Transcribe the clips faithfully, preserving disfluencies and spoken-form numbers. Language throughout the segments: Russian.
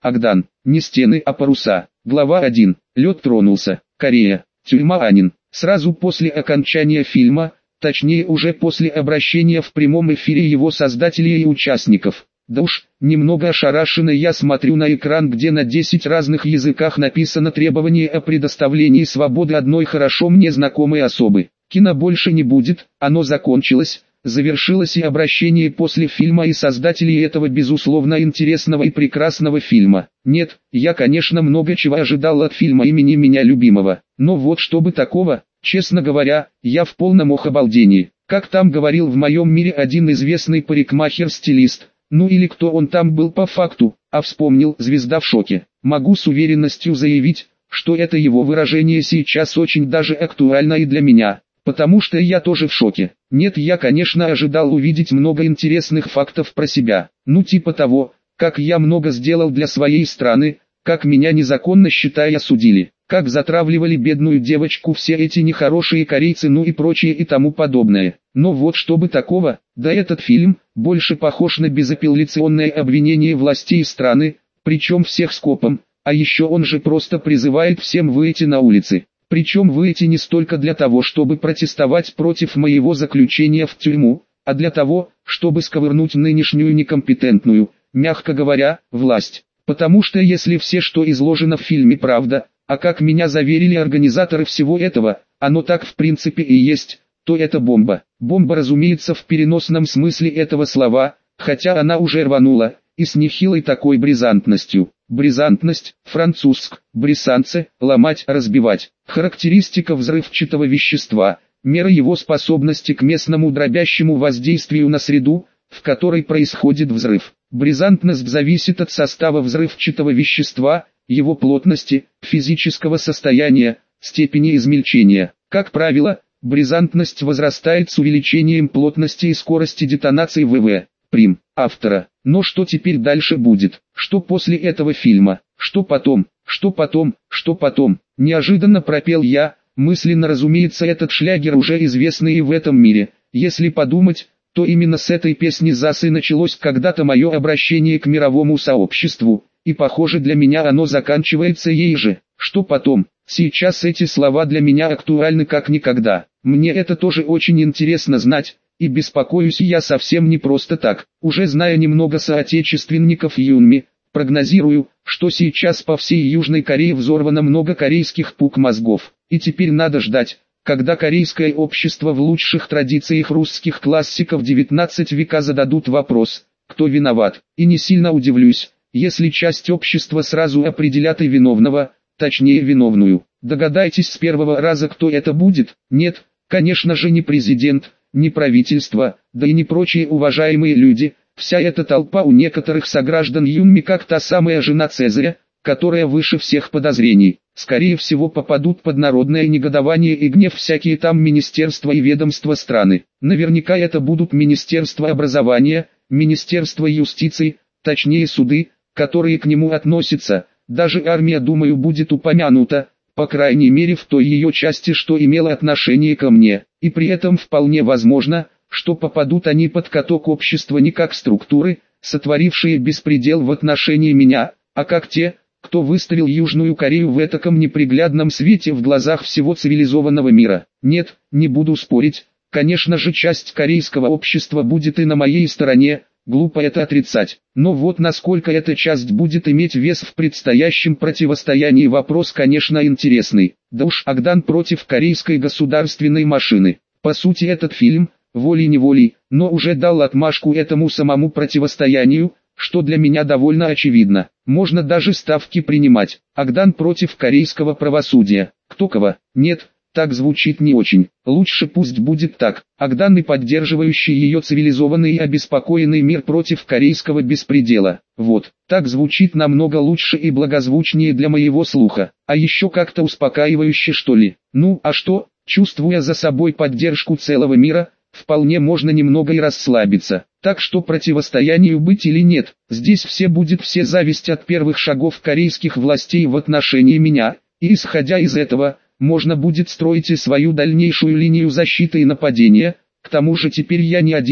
Агдан. Не стены, а паруса. Глава один. Лед тронулся. Корея. Тюрьма Анин. Сразу после окончания фильма, точнее уже после обращения в прямом эфире его создателей и участников. Да уж, немного ошарашенно я смотрю на экран, где на десять разных языках написано требование о предоставлении свободы одной хорошо мне знакомой особы. Кино больше не будет, оно закончилось, завершилось и обращение после фильма и создателей этого безусловно интересного и прекрасного фильма. Нет, я конечно много чего ожидал от фильма имени меня любимого, но вот чтобы такого, честно говоря, я в полном обалдении. Как там говорил в моем мире один известный парикмахер-стилист, ну или кто он там был по факту, а вспомнил, звезда в шоке. Могу с уверенностью заявить, что это его выражение сейчас очень даже актуально и для меня, потому что я тоже в шоке. Нет, я конечно ожидал увидеть много интересных фактов про себя, ну типа того, как я много сделал для своей страны, как меня незаконно считая осудили, как затравливали бедную девочку все эти нехорошие корейцы, ну и прочее и тому подобное. Но вот чтобы такого, да этот фильм больше похож на безапелляционное обвинение властей страны, причем всех скопом, а еще он же просто призывает всем выйти на улицы. Причем выйти не столько для того, чтобы протестовать против моего заключения в тюрьму, а для того, чтобы сковырнуть нынешнюю некомпетентную, мягко говоря, власть. Потому что если все, что изложено в фильме, правда, а как меня заверили организаторы всего этого, оно так в принципе и есть, то это бомба. Бомба, разумеется, в переносном смысле этого слова, хотя она уже рванула, и с нехилой такой бризантностью. Бризантность, французск, брисанце, ломать, разбивать. Характеристика взрывчатого вещества, мера его способности к местному дробящему воздействию на среду, в которой происходит взрыв. Бризантность зависит от состава взрывчатого вещества, его плотности, физического состояния, степени измельчения. Как правило, бризантность возрастает с увеличением плотности и скорости детонации ВВ. Прим. Автора. Но что теперь дальше будет? Что после этого фильма? Что потом? Что потом? Что потом? Неожиданно пропел я, мысленно, разумеется, этот шлягер уже известный и в этом мире. Если подумать, то именно с этой песни «Зас» и началось когда-то мое обращение к мировому сообществу, и похоже для меня оно заканчивается ей же. Что потом? Сейчас эти слова для меня актуальны как никогда. Мне это тоже очень интересно знать. И беспокоюсь я совсем не просто так. Уже зная немного соотечественников Юнми, прогнозирую, что сейчас по всей Южной Корее взорвано много корейских пук-мозгов. И теперь надо ждать, когда корейское общество в лучших традициях русских классиков девятнадцатого века зададут вопрос, кто виноват. И не сильно удивлюсь, если часть общества сразу определят и виновного, точнее виновную. Догадайтесь с первого раза, кто это будет? Нет, конечно же не президент, не правительство, да и не прочие уважаемые люди, вся эта толпа у некоторых сограждан Юнми как та самая жена Цезаря, которая выше всех подозрений, скорее всего попадут под народное негодование и гнев всякие там министерства и ведомства страны. Наверняка это будут министерство образования, министерство юстиции, точнее суды, которые к нему относятся, даже армия, думаю, будет упомянута, по крайней мере в той ее части, что имела отношение ко мне, и при этом вполне возможно, что попадут они под каток общества не как структуры, сотворившие беспредел в отношении меня, а как те, кто выставил Южную Корею в этаком неприглядном свете в глазах всего цивилизованного мира. Нет, не буду спорить, конечно же часть корейского общества будет и на моей стороне, глупо это отрицать. Но вот насколько эта часть будет иметь вес в предстоящем противостоянии, вопрос конечно интересный. Да уж, Агдан против корейской государственной машины. По сути этот фильм, волей-неволей, но уже дал отмашку этому самому противостоянию, что для меня довольно очевидно. Можно даже ставки принимать. Агдан против корейского правосудия. Кто кого? Нет, так звучит не очень. Лучше пусть будет так. Агдан и поддерживающий ее цивилизованный и обеспокоенный мир против корейского беспредела. Вот, так звучит намного лучше и благозвучнее для моего слуха. А еще как-то успокаивающе, что ли. Ну, а что, чувствуя за собой поддержку целого мира, вполне можно немного и расслабиться. Так что противостоянию быть или нет, здесь все будет все зависть от первых шагов корейских властей в отношении меня, и исходя из этого, можно будет строить и свою дальнейшую линию защиты и нападения. К тому же теперь я не один,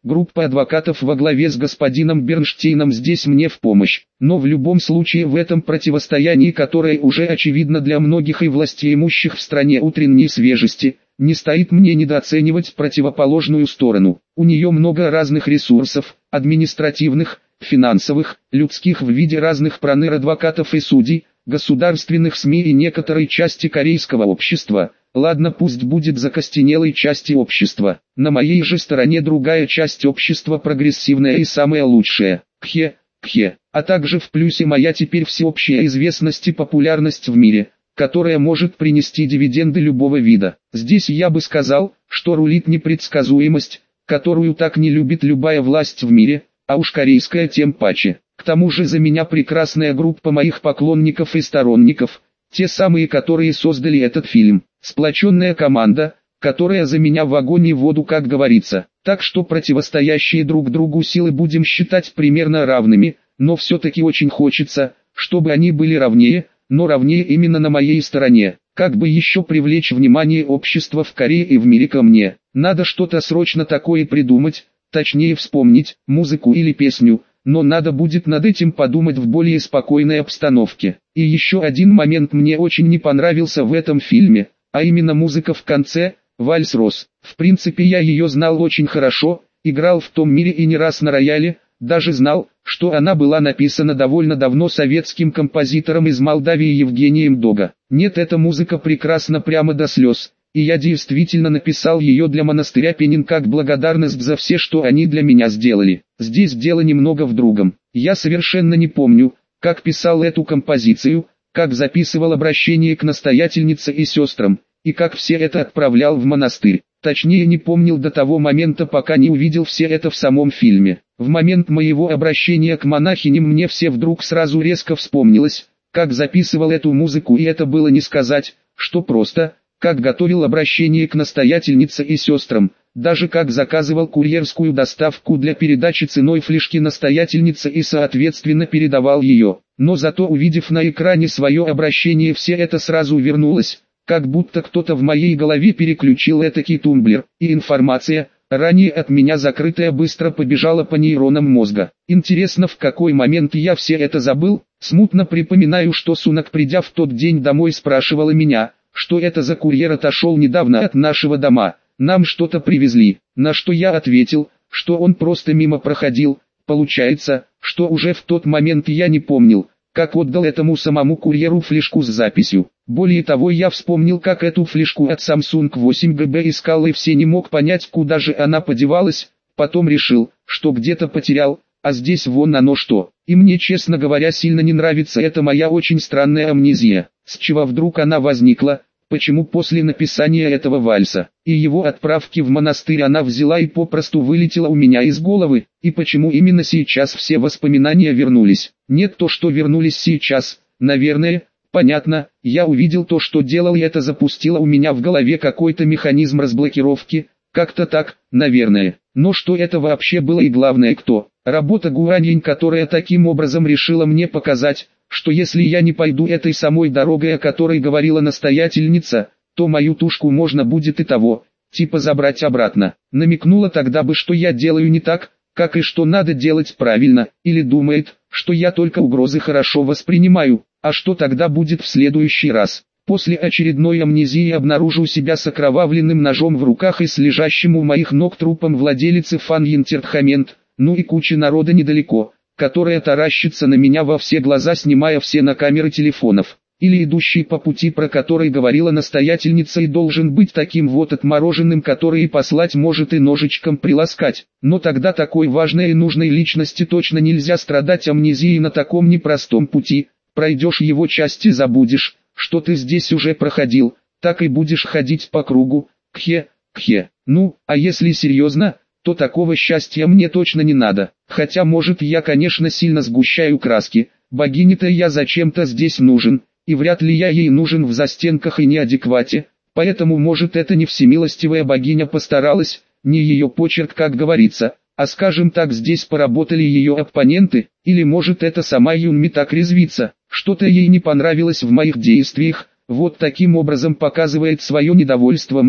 группа адвокатов во главе с господином Бернштейном здесь мне в помощь. Но в любом случае в этом противостоянии, которое уже очевидно для многих и властеимущих в стране утренней свежести, не стоит мне недооценивать противоположную сторону. У нее много разных ресурсов, административных, финансовых, людских в виде разных проныр адвокатов и судей, государственных СМИ и некоторой части корейского общества. Ладно, пусть будет закостенелой части общества. На моей же стороне другая часть общества, прогрессивная и самая лучшая. Кхе, кхе. А также в плюсе моя теперь всеобщая известность и популярность в мире, которая может принести дивиденды любого вида. Здесь я бы сказал, что рулит непредсказуемость, которую так не любит любая власть в мире, а уж корейская тем паче. К тому же за меня прекрасная группа моих поклонников и сторонников, те самые, которые создали этот фильм. Сплоченная команда, которая за меня в огонь и воду, как говорится. Так что противостоящие друг другу силы будем считать примерно равными, но все-таки очень хочется, чтобы они были равнее, но равнее именно на моей стороне. Как бы еще привлечь внимание общества в Корее и в мире ко мне? Надо что-то срочно такое придумать, точнее вспомнить, музыку или песню, но надо будет над этим подумать в более спокойной обстановке. И еще один момент мне очень не понравился в этом фильме, а именно музыка в конце, вальс Рос. В принципе я ее знал очень хорошо, играл в том мире и не раз на рояле, даже знал, что она была написана довольно давно советским композитором из Молдавии Евгением Дого. Нет, эта музыка прекрасна прямо до слез, и я действительно написал ее для монастыря Пенин как благодарность за все, что они для меня сделали. Здесь дело немного в другом. Я совершенно не помню, как писал эту композицию, как записывал обращение к настоятельнице и сестрам, и как все это отправлял в монастырь. Точнее не помнил до того момента, пока не увидел все это в самом фильме. В момент моего обращения к монахиням мне все вдруг сразу резко вспомнилось, как записывал эту музыку, и это было не сказать, что просто, как готовил обращение к настоятельнице и сестрам, даже как заказывал курьерскую доставку для передачи ценой флешки настоятельнице и соответственно передавал ее. Но зато увидев на экране свое обращение, все это сразу вернулось, как будто кто-то в моей голове переключил этакий тумблер, и информация, ранее от меня закрытая, быстро побежала по нейронам мозга. Интересно, в какой момент я все это забыл? Смутно припоминаю, что Сунак, придя в тот день домой, спрашивала меня, что это за курьер отошел недавно от нашего дома, нам что-то привезли, на что я ответил, что он просто мимо проходил. Получается, что уже в тот момент я не помнил, как отдал этому самому курьеру флешку с записью. Более того, я вспомнил, как эту флешку от Samsung восемь джи би искал и все не мог понять, куда же она подевалась, потом решил, что где-то потерял, а здесь вон оно что. И мне, честно говоря, сильно не нравится эта моя очень странная амнезия. С чего вдруг она возникла? Почему после написания этого вальса и его отправки в монастырь она взяла и попросту вылетела у меня из головы? И почему именно сейчас все воспоминания вернулись? Нет, то, что вернулись сейчас, наверное, понятно. Я увидел то, что делал, и это запустило у меня в голове какой-то механизм разблокировки. Как-то так, наверное. Но что это вообще было и главное кто? Работа Гуаньинь, которая таким образом решила мне показать, что если я не пойду этой самой дорогой, о которой говорила настоятельница, то мою тушку можно будет и того, типа забрать обратно. Намекнула тогда бы, что я делаю не так, как и что надо делать правильно, или думает, что я только угрозы хорошо воспринимаю, а что тогда будет в следующий раз. После очередной амнезии обнаружу себя с окровавленным ножом в руках и с лежащим у моих ног трупом владелицы Фан Янтертхамент, ну и куча народа недалеко, которая таращится на меня во все глаза, снимая все на камеры телефонов. Или идущий по пути, про который говорила настоятельница, и должен быть таким вот отмороженным, который и послать может, и ножичком приласкать. Но тогда такой важной и нужной личности точно нельзя страдать амнезией на таком непростом пути. Пройдешь его часть и забудешь, что ты здесь уже проходил, так и будешь ходить по кругу. Кхе, кхе. Ну, а если серьезно, то такого счастья мне точно не надо. Хотя, может, я, конечно, сильно сгущаю краски. Богине-то я зачем-то здесь нужен, и вряд ли я ей нужен в застенках и неадеквате. Поэтому, может, это не всемилостивая богиня постаралась, не ее почерк, как говорится, а, скажем так, здесь поработали ее оппоненты, или может это сама Юнми так резвится, что-то ей не понравилось в моих действиях, вот таким образом показывает свое недовольство мной.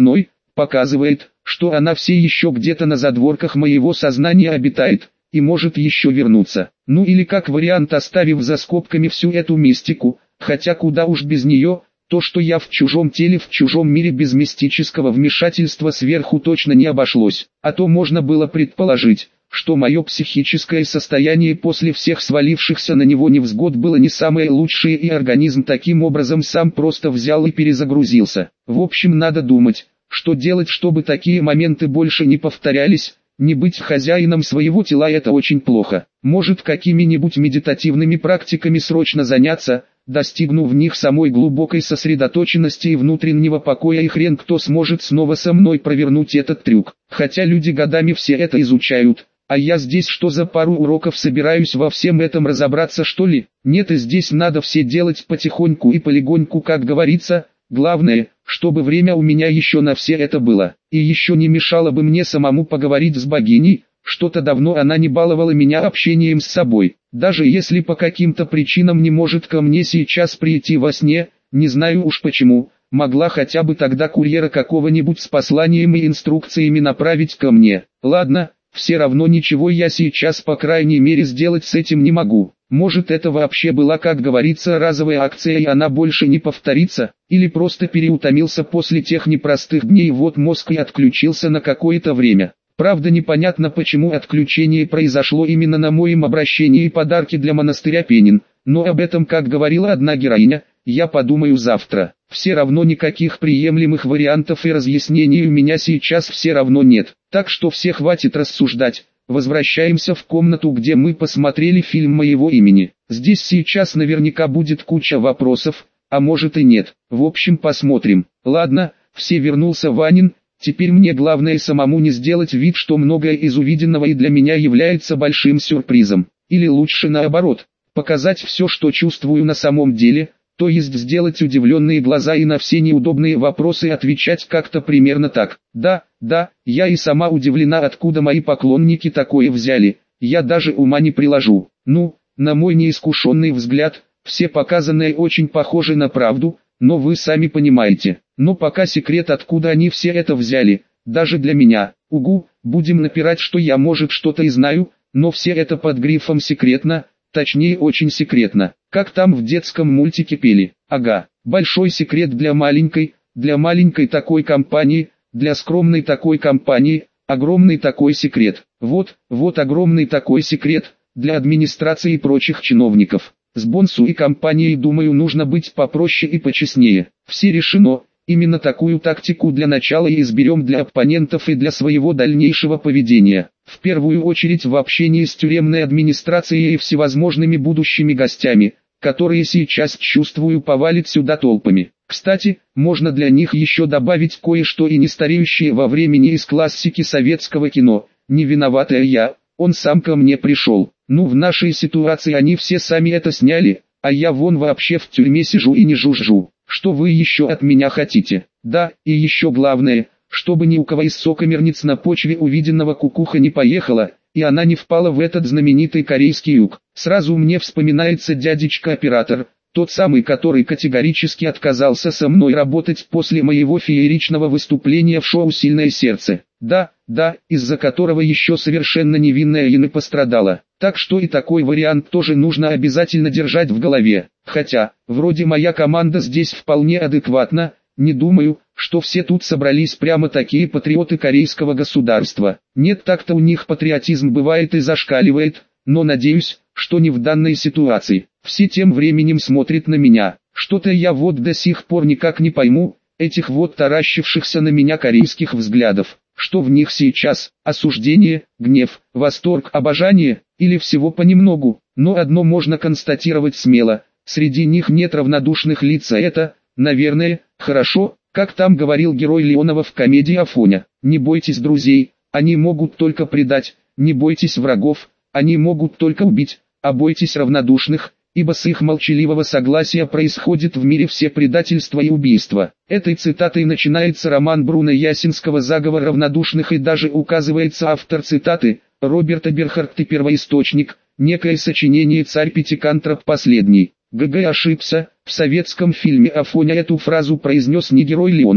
показывает, что она все еще где-то на задворках моего сознания обитает, и может еще вернуться. Ну или как вариант, оставив за скобками всю эту мистику, хотя куда уж без нее, то что я в чужом теле в чужом мире без мистического вмешательства сверху точно не обошлось. А то можно было предположить, что мое психическое состояние после всех свалившихся на него невзгод было не самое лучшее, и организм таким образом сам просто взял и перезагрузился. В общем, надо думать, что делать, чтобы такие моменты больше не повторялись. Не быть хозяином своего тела — это очень плохо. Может, какими-нибудь медитативными практиками срочно заняться, достигнув в них самой глубокой сосредоточенности и внутреннего покоя, и хрен кто сможет снова со мной провернуть этот трюк. Хотя люди годами все это изучают, а я здесь что, за пару уроков собираюсь во всем этом разобраться, что ли? Нет, и здесь надо все делать потихоньку и полегоньку, как говорится. Главное, чтобы время у меня еще на все это было. И еще не мешало бы мне самому поговорить с богиней. Что-то давно она не баловала меня общением с собой. Даже если по каким-то причинам не может ко мне сейчас прийти во сне, не знаю уж почему, могла хотя бы тогда курьера какого-нибудь с посланием и инструкциями направить ко мне. Ладно, все равно ничего я сейчас по крайней мере сделать с этим не могу. Может, это вообще была, как говорится, разовая акция, и она больше не повторится, или просто переутомился после тех непростых дней, вот мозг и отключился на какое-то время. Правда, непонятно, почему отключение произошло именно на моем обращении и подарке для монастыря Пенин, но об этом, как говорила одна героиня, я подумаю завтра. Все равно никаких приемлемых вариантов и разъяснений у меня сейчас все равно нет, так что все, хватит рассуждать. Возвращаемся в комнату, где мы посмотрели фильм моего имени. Здесь сейчас наверняка будет куча вопросов, а может и нет. В общем, посмотрим. Ладно, все, вернулся Ванин. Теперь мне главное самому не сделать вид, что многое из увиденного и для меня является большим сюрпризом. Или лучше наоборот, показать все, что чувствую на самом деле, то есть сделать удивленные глаза и на все неудобные вопросы отвечать как-то примерно так. Да, да, я и сама удивлена, откуда мои поклонники такое взяли, я даже ума не приложу. Ну, на мой неискушенный взгляд, все показанное очень похоже на правду, но вы сами понимаете. Но пока секрет, откуда они все это взяли, даже для меня. Угу, будем напирать, что я может что-то и знаю, но все это под грифом секретно. Точнее, очень секретно, как там в детском мультике пели. Ага, большой секрет для маленькой, для маленькой такой компании, для скромной такой компании, огромный такой секрет. Вот, вот огромный такой секрет, для администрации и прочих чиновников. С Бонсу и компанией, думаю, нужно быть попроще и почестнее. Все решено. Именно такую тактику для начала и изберем для оппонентов и для своего дальнейшего поведения. В первую очередь в общении с тюремной администрацией и всевозможными будущими гостями, которые сейчас, чувствую, повалят сюда толпами. Кстати, можно для них еще добавить кое-что и не стареющее во времени из классики советского кино. Не виноватая я, он сам ко мне пришел. Ну, в нашей ситуации они все сами это сняли, а я вон вообще в тюрьме сижу и не жужжу. Что вы еще от меня хотите? Да, и еще главное, чтобы ни у кого из сокамерниц на почве увиденного кукуха не поехала, и она не впала в этот знаменитый корейский юг. Сразу мне вспоминается дядечка-оператор, тот самый, который категорически отказался со мной работать после моего фееричного выступления в шоу «Сильное сердце». Да, да, из-за которого еще совершенно невинная Яна пострадала. Так что и такой вариант тоже нужно обязательно держать в голове. Хотя, вроде моя команда здесь вполне адекватна, не думаю, что все тут собрались прямо такие патриоты корейского государства. Нет, так-то у них патриотизм бывает и зашкаливает, но надеюсь, что не в данной ситуации. Все тем временем смотрят на меня. Что-то я вот до сих пор никак не пойму, этих вот таращившихся на меня корейских взглядов. Что в них сейчас? Осуждение, гнев, восторг, обожание, или всего понемногу? Но одно можно констатировать смело, среди них нет равнодушных лиц, а это, наверное, хорошо, как там говорил герой Леонова в комедии «Афоня». Не бойтесь друзей, они могут только предать, не бойтесь врагов, они могут только убить, а бойтесь равнодушных, ибо с их молчаливого согласия происходит в мире все предательства и убийства. Этой цитатой начинается роман Бруно Ясинского «Заговор равнодушных», и даже указывается автор цитаты, Роберта Берхард, и первоисточник, некое сочинение «Царь Пятикантроп последний». ГГ ошибся, в советском фильме «Афоня» эту фразу произнес не герой Леонова,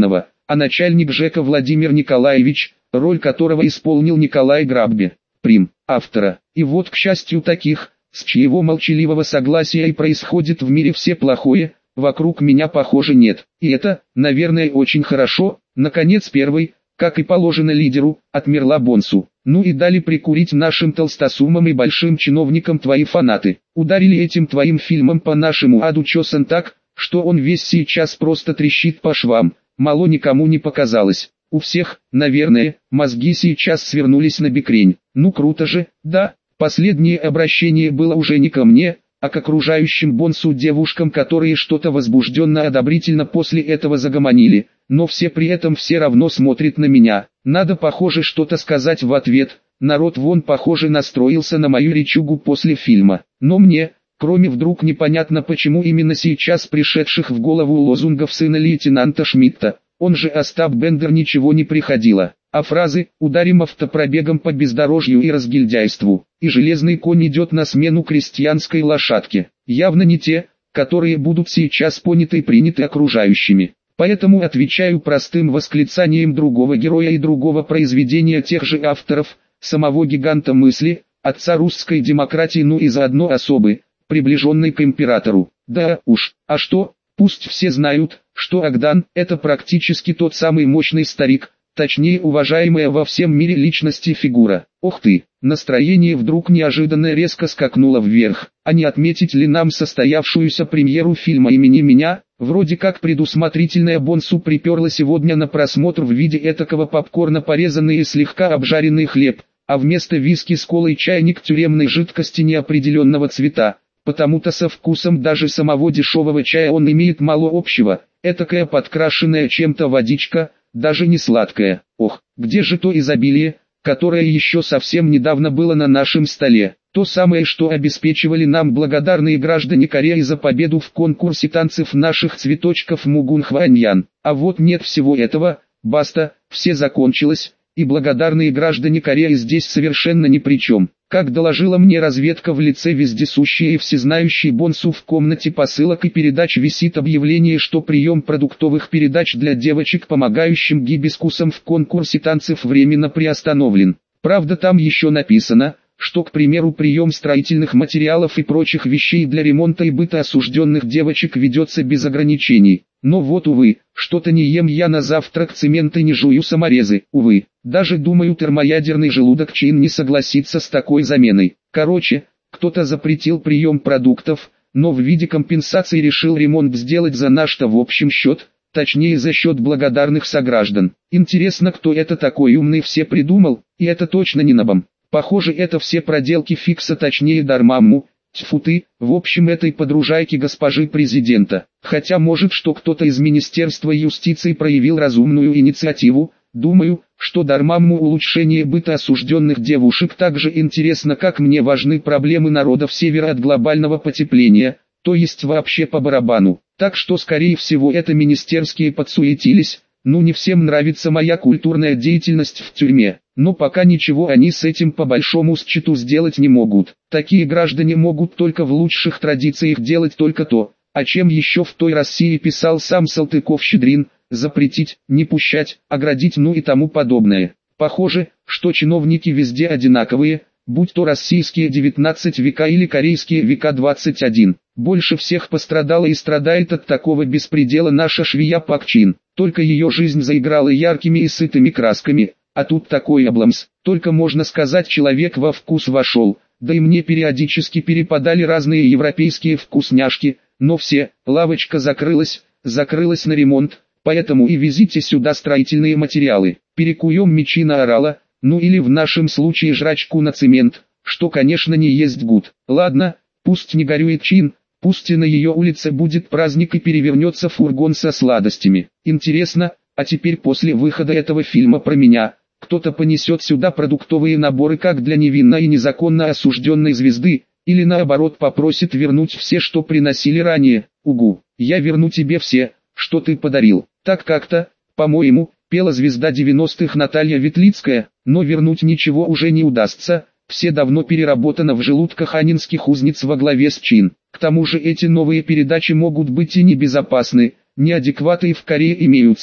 а начальник ЖЭКа Владимир Николаевич, роль которого исполнил Николай Граббе, прим. Автора. И вот, к счастью таких, с чьего молчаливого согласия и происходит в мире все плохое, вокруг меня похоже нет. И это, наверное, очень хорошо. Наконец первый, как и положено лидеру, отмерла Бонсу. Ну и дали прикурить нашим толстосумам и большим чиновникам твои фанаты. Ударили этим твоим фильмом по нашему аду чесан так, что он весь сейчас просто трещит по швам. Мало никому не показалось. У всех, наверное, мозги сейчас свернулись на бекрень. Ну круто же, да. Последнее обращение было уже не ко мне, а к окружающим Бонсу девушкам, которые что-то возбужденно-одобрительно после этого загомонили, но все при этом все равно смотрят на меня. Надо, похоже, что-то сказать в ответ. Народ вон, похоже, настроился на мою речугу после фильма. Но мне, кроме вдруг непонятно почему именно сейчас пришедших в голову лозунгов сына лейтенанта Шмидта, он же Остап Бендер, ничего не приходило. А фразы «ударим автопробегом по бездорожью и разгильдяйству» и «железный конь идет на смену крестьянской лошадке» явно не те, которые будут сейчас поняты и приняты окружающими. Поэтому отвечаю простым восклицанием другого героя и другого произведения тех же авторов, самого гиганта мысли, отца русской демократии, ну и заодно особы, приближенной к императору. Да уж, а что, пусть все знают, что Агдан – это практически тот самый мощный старик, точнее уважаемая во всем мире личность и фигура. Ох ты, настроение вдруг неожиданно резко скакнуло вверх. А не отметить ли нам состоявшуюся премьеру фильма «Имени меня»? Вроде как предусмотрительная Бонсу приперла сегодня на просмотр в виде этакого попкорна порезанный и слегка обжаренный хлеб, а вместо виски с колой чайник тюремной жидкости неопределенного цвета. Потому-то со вкусом даже самого дешевого чая он имеет мало общего, этакая подкрашенная чем-то водичка, даже не сладкая. Ох, где же то изобилие, которое еще совсем недавно было на нашем столе? То самое, что обеспечивали нам благодарные граждане Кореи за победу в конкурсе танцев наших цветочков Мугунхваньян. А вот нет всего этого, баста, все закончилось, и благодарные граждане Кореи здесь совершенно ни при чем. Как доложила мне разведка в лице вездесущей и всезнающей Бонсу, в комнате посылок и передач висит объявление, что прием продуктовых передач для девочек, помогающим гибискусам в конкурсе танцев, временно приостановлен. Правда, там еще написано, что, к примеру, прием строительных материалов и прочих вещей для ремонта и быта осужденных девочек ведется без ограничений. Но вот увы, что-то не ем я на завтрак цемент и не жую саморезы, увы. Даже думаю, термоядерный желудок Чин не согласится с такой заменой. Короче, кто-то запретил прием продуктов, но в виде компенсации решил ремонт сделать за наш-то в общем счет, точнее за счет благодарных сограждан. Интересно, кто это такой умный все придумал, и это точно не Набам. Похоже, это все проделки Фикса, точнее Дармамму. Тьфу ты, в общем, этой подружайки госпожи президента. Хотя может, что кто-то из Министерства юстиции проявил разумную инициативу. Думаю, что Дармамму улучшение быта осужденных девушек так же интересно, как мне важны проблемы народов Севера от глобального потепления, то есть вообще по барабану. Так что скорее всего это министерские подсуетились. Ну, не всем нравится моя культурная деятельность в тюрьме, но пока ничего они с этим по большому счету сделать не могут. Такие граждане могут только в лучших традициях делать только то, о чем еще в той России писал сам Салтыков-Щедрин: запретить, не пущать, оградить, ну и тому подобное. Похоже, что чиновники везде одинаковые, будь то российские девятнадцать века или корейские века двадцать один. Больше всех пострадала и страдает от такого беспредела наша швея Пак Чин. Только ее жизнь заиграла яркими и сытыми красками, а тут такой обломс. Только можно сказать, человек во вкус вошел. Да и мне периодически перепадали разные европейские вкусняшки, но все, лавочка закрылась, закрылась на ремонт, поэтому и везите сюда строительные материалы. Перекуем мечи на орала, ну или в нашем случае жрачку на цемент, что конечно не есть гуд. Ладно, пусть не горюет Чин. Пусть и на ее улице будет праздник и перевернется фургон со сладостями. Интересно, а теперь после выхода этого фильма про меня, кто-то понесет сюда продуктовые наборы как для невинно и незаконно осужденной звезды, или наоборот попросит вернуть все, что приносили ранее. Угу, я верну тебе все, что ты подарил. Так как-то, по-моему, пела звезда девяностых Наталья Ветлицкая, но вернуть ничего уже не удастся. Все давно переработано в желудках анинских узниц во главе с Чин. К тому же эти новые передачи могут быть и небезопасны, неадекваты и в Корее имеются,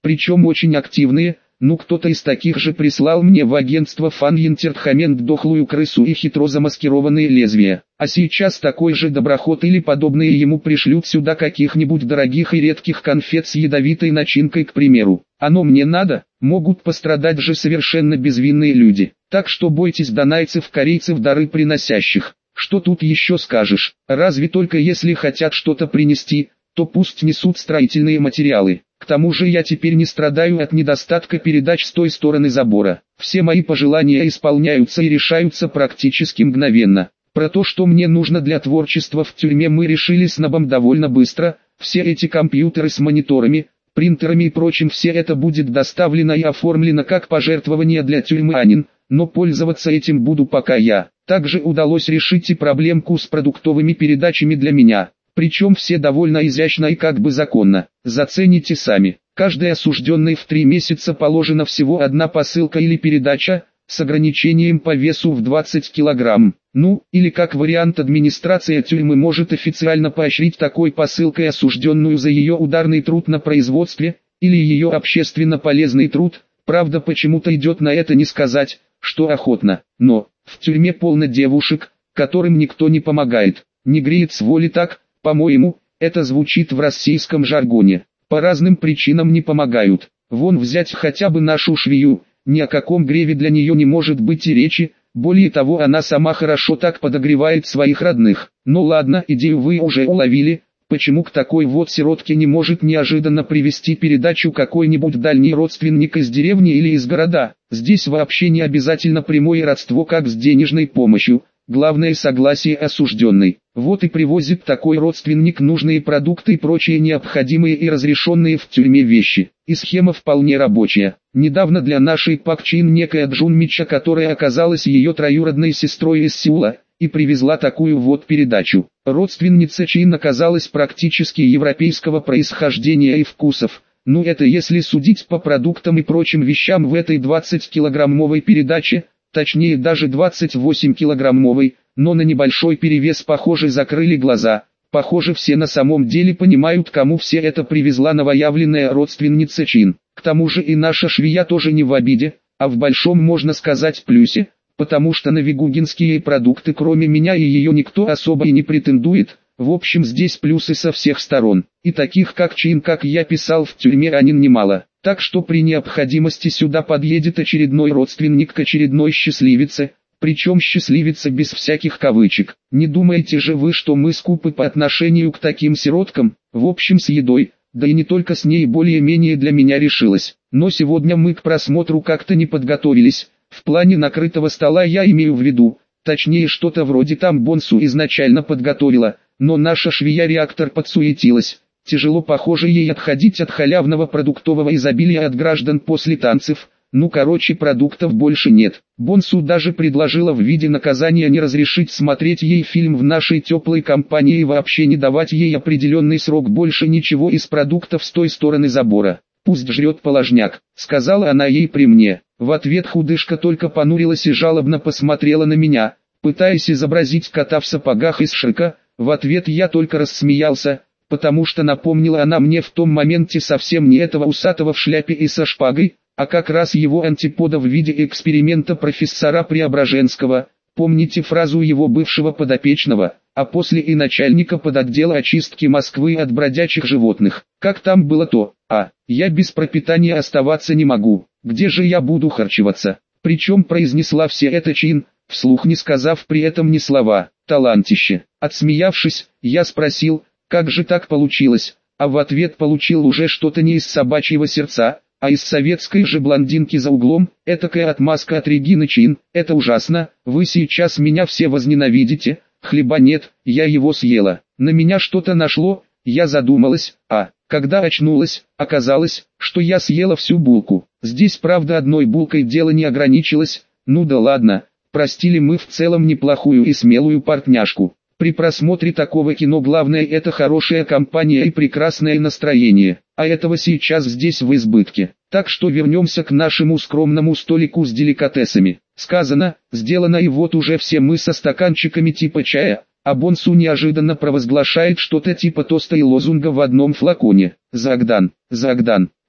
причем очень активные. Ну кто-то из таких же прислал мне в агентство Фан Entertainment дохлую крысу и хитро замаскированные лезвия. А сейчас такой же доброхот или подобные ему пришлют сюда каких-нибудь дорогих и редких конфет с ядовитой начинкой, к примеру. Оно мне надо? Могут пострадать же совершенно безвинные люди. Так что бойтесь донайцев, корейцев, дары приносящих. Что тут еще скажешь? Разве только если хотят что-то принести, то пусть несут строительные материалы. К тому же я теперь не страдаю от недостатка передач с той стороны забора. Все мои пожелания исполняются и решаются практически мгновенно. Про то, что мне нужно для творчества в тюрьме, мы решили с Набом довольно быстро. Все эти компьютеры с мониторами, принтерами и прочим, все это будет доставлено и оформлено как пожертвование для тюрьмы Анин, но пользоваться этим буду пока я. Также удалось решить и проблемку с продуктовыми передачами для меня. Причем все довольно изящно и как бы законно. Зацените сами. Каждый осужденный в три месяца положена всего одна посылка или передача, с ограничением по весу в двадцать килограмм. Ну, или как вариант, администрация тюрьмы может официально поощрить такой посылкой осужденную за ее ударный труд на производстве, или ее общественно полезный труд. Правда, почему-то идет на это не сказать, что охотно. Но, в тюрьме полно девушек, которым никто не помогает. Не греет с воли так. По-моему, это звучит в российском жаргоне. По разным причинам не помогают. Вон взять хотя бы нашу швею, ни о каком греве для нее не может быть и речи, более того, она сама хорошо так подогревает своих родных. Ну ладно, идею вы уже уловили, почему к такой вот сиротке не может неожиданно привезти передачу какой-нибудь дальний родственник из деревни или из города. Здесь вообще не обязательно прямое родство, как с денежной помощью. Главное согласие осужденной. Вот и привозит такой родственник нужные продукты и прочие необходимые и разрешенные в тюрьме вещи. И схема вполне рабочая. Недавно для нашей Пак Чин некая Джун Мича, которая оказалась ее троюродной сестрой из Сеула, и привезла такую вот передачу. Родственница Чин оказалась практически европейского происхождения и вкусов. Ну это если судить по продуктам и прочим вещам в этой двадцатикилограммовой передаче. Точнее даже двадцать восемь килограммовой, но на небольшой перевес похоже закрыли глаза. Похоже все на самом деле понимают, кому все это привезла новоявленная родственница Чин. К тому же и наша швея тоже не в обиде, а в большом, можно сказать, плюсе, потому что на вегугинские продукты кроме меня и ее никто особо и не претендует. В общем, здесь плюсы со всех сторон. И таких как Чин, как я писал, в тюрьме Анин немало. Так что при необходимости сюда подъедет очередной родственник к очередной счастливице, причем счастливица без всяких кавычек. Не думаете же вы, что мы скупы по отношению к таким сироткам? В общем, с едой, да и не только с ней, более-менее для меня решилось. Но сегодня мы к просмотру как-то не подготовились. В плане накрытого стола я имею в виду, точнее что-то вроде там Бонсу изначально подготовила, но наша швея-реактор подсуетилась. Тяжело, похоже, ей отходить от халявного продуктового изобилия от граждан после танцев. Ну короче, продуктов больше нет. Бонсу даже предложила в виде наказания не разрешить смотреть ей фильм в нашей теплой компании и вообще не давать ей определенный срок больше ничего из продуктов с той стороны забора. «Пусть жрет положняк», — сказала она ей при мне. В ответ худышка только понурилась и жалобно посмотрела на меня, пытаясь изобразить кота в сапогах из Шрека. В ответ я только рассмеялся, потому что напомнила она мне в том моменте совсем не этого усатого в шляпе и со шпагой, а как раз его антипода в виде эксперимента профессора Преображенского. Помните фразу его бывшего подопечного, а после и начальника подотдела очистки Москвы от бродячих животных? Как там было то? А, я без пропитания оставаться не могу, где же я буду харчеваться? Причем произнесла все это Чин, вслух не сказав при этом ни слова. Талантище. Отсмеявшись, я спросил, как же так получилось, а в ответ получил уже что-то не из собачьего сердца, а из советской же блондинки за углом. Этакая отмазка от Регины Чин. Это ужасно, вы сейчас меня все возненавидите. Хлеба нет, я его съела. На меня что-то нашло, я задумалась, а, когда очнулась, оказалось, что я съела всю булку. Здесь правда одной булкой дело не ограничилось, ну да ладно, простили мы в целом неплохую и смелую партняшку. При просмотре такого кино главное это хорошая компания и прекрасное настроение, а этого сейчас здесь в избытке. Так что вернемся к нашему скромному столику с деликатесами. Сказано, сделано, и вот уже все мы со стаканчиками типа чая, а Бонсу неожиданно провозглашает что-то типа тоста и лозунга в одном флаконе. Заагдан, Заагдан,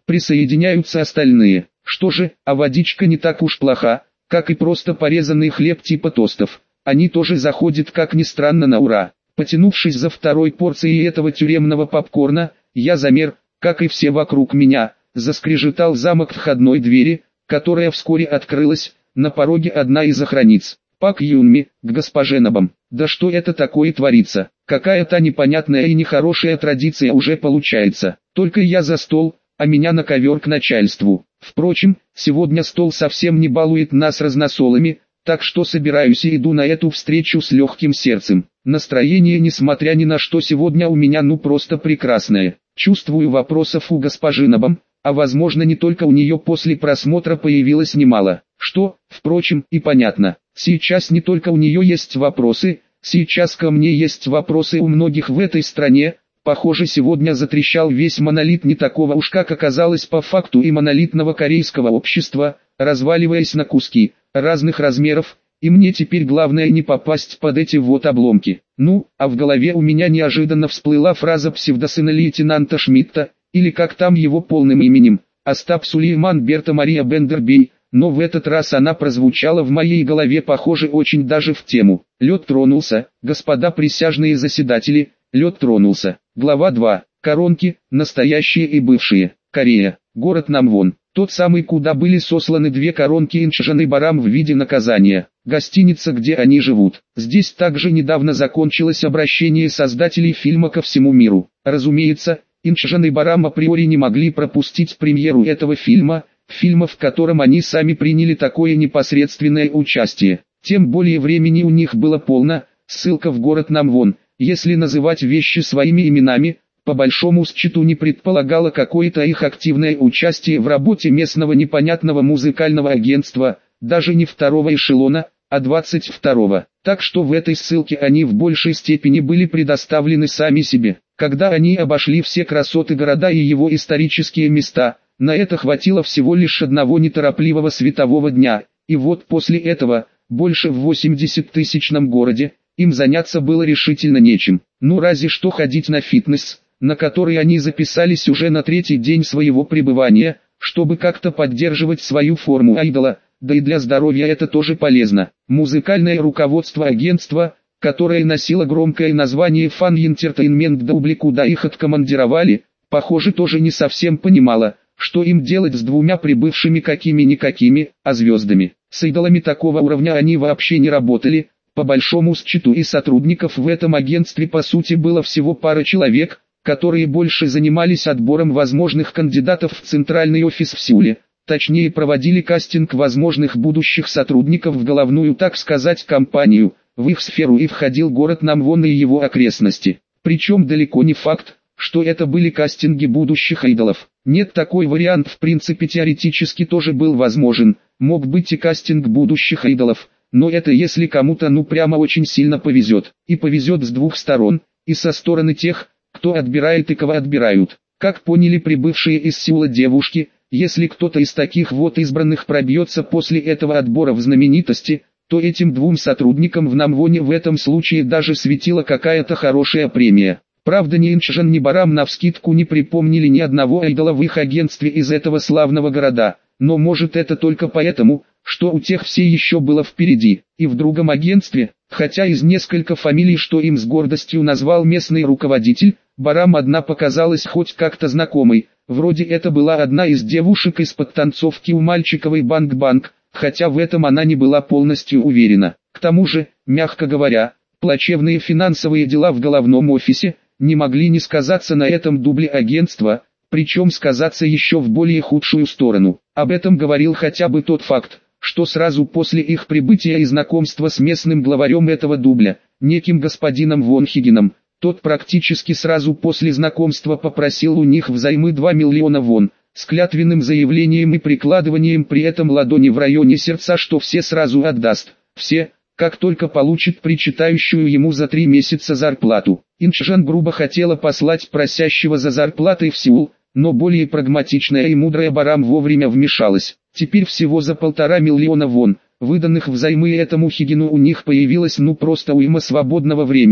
Присоединяются остальные. Что же, а водичка не так уж плоха, как и просто порезанный хлеб типа тостов. Они тоже заходят, как ни странно, на ура. Потянувшись за второй порцией этого тюремного попкорна, я замер, как и все вокруг меня, заскрежетал замок входной двери, которая вскоре открылась, на пороге одна из охранниц. Пак Юнми, к госпоже Набам. Да что это такое творится? Какая-то непонятная и нехорошая традиция уже получается. Только я за стол, а меня на ковер к начальству. Впрочем, сегодня стол совсем не балует нас разносолами, так что собираюсь и иду на эту встречу с легким сердцем. Настроение, несмотря ни на что, сегодня у меня ну просто прекрасное. Чувствую, вопросов у госпожи Набам, а возможно не только у нее, после просмотра появилось немало. Что, впрочем, и понятно. Сейчас не только у нее есть вопросы, сейчас ко мне есть вопросы у многих в этой стране. Похоже, сегодня затрещал весь монолит не такого уж, как оказалось по факту, и монолитного корейского общества, разваливаясь на куски разных размеров, и мне теперь главное не попасть под эти вот обломки. Ну, а в голове у меня неожиданно всплыла фраза псевдосына лейтенанта Шмидта, или как там его полным именем, Остап Сулейман Берта Мария Бендербей, но в этот раз она прозвучала в моей голове, похоже, очень даже в тему. Лед тронулся, господа присяжные заседатели, лед тронулся. Глава два. Коронки, настоящие и бывшие. Корея. Город Намвон. Тот самый, куда были сосланы две коронки Инчжан и Барам в виде наказания. Гостиница, где они живут. Здесь также недавно закончилось обращение создателей фильма ко всему миру. Разумеется, Инчжан и Барам априори не могли пропустить премьеру этого фильма, фильма, в котором они сами приняли такое непосредственное участие. Тем более времени у них было полно. Ссылка в город Намвон, если называть вещи своими именами, по большому счету не предполагала какое-то их активное участие в работе местного непонятного музыкального агентства, даже не второго эшелона, а двадцать второго. Так что в этой ссылке они в большей степени были предоставлены сами себе. Когда они обошли все красоты города и его исторические места, на это хватило всего лишь одного неторопливого светового дня, и вот после этого, больше в восьмидесятитысячном городе, им заняться было решительно нечем. Ну разве что ходить на фитнес, на который они записались уже на третий день своего пребывания, чтобы как-то поддерживать свою форму айдола, да и для здоровья это тоже полезно. Музыкальное руководство агентства, которое носило громкое название Fan Entertainment Double, куда их откомандировали, похоже, тоже не совсем понимало, что им делать с двумя прибывшими какими-никакими, а звездами. С айдолами такого уровня они вообще не работали. По большому счету и сотрудников в этом агентстве по сути было всего пара человек, которые больше занимались отбором возможных кандидатов в центральный офис в Сеуле, точнее проводили кастинг возможных будущих сотрудников в головную, так сказать, компанию. В их сферу и входил город Намвон и его окрестности. Причем далеко не факт, что это были кастинги будущих айдолов. Нет, такой вариант в принципе теоретически тоже был возможен, мог быть и кастинг будущих айдолов. Но это если кому-то ну прямо очень сильно повезет. И повезет с двух сторон, и со стороны тех, кто отбирает и кого отбирают. Как поняли прибывшие из Сеула девушки, если кто-то из таких вот избранных пробьется после этого отбора в знаменитости, то этим двум сотрудникам в Намвоне в этом случае даже светила какая-то хорошая премия. Правда, ни Инчжан, ни Барам навскидку не припомнили ни одного айдола в их агентстве из этого славного города, но может это только поэтому, что у тех все еще было впереди, и в другом агентстве, хотя из несколько фамилий, что им с гордостью назвал местный руководитель, Барам одна показалась хоть как-то знакомой, вроде это была одна из девушек из подтанцовки у мальчиковой Банк-Банк, хотя в этом она не была полностью уверена. К тому же, мягко говоря, плачевные финансовые дела в головном офисе не могли не сказаться на этом дубле агентства, причем сказаться еще в более худшую сторону. Об этом говорил хотя бы тот факт, что сразу после их прибытия и знакомства с местным главарем этого дубля, неким господином Вон Хигеном, тот практически сразу после знакомства попросил у них взаймы два миллиона вон, с клятвенным заявлением и прикладыванием при этом ладони в районе сердца, что все сразу отдаст, все, как только получит причитающую ему за три месяца зарплату. Инчжан грубо хотела послать просящего за зарплатой в Сеул, но более прагматичная и мудрая Барам вовремя вмешалась. Теперь всего за полтора миллиона вон, выданных взаймы этому Хигену, у них появилась ну просто уйма свободного времени,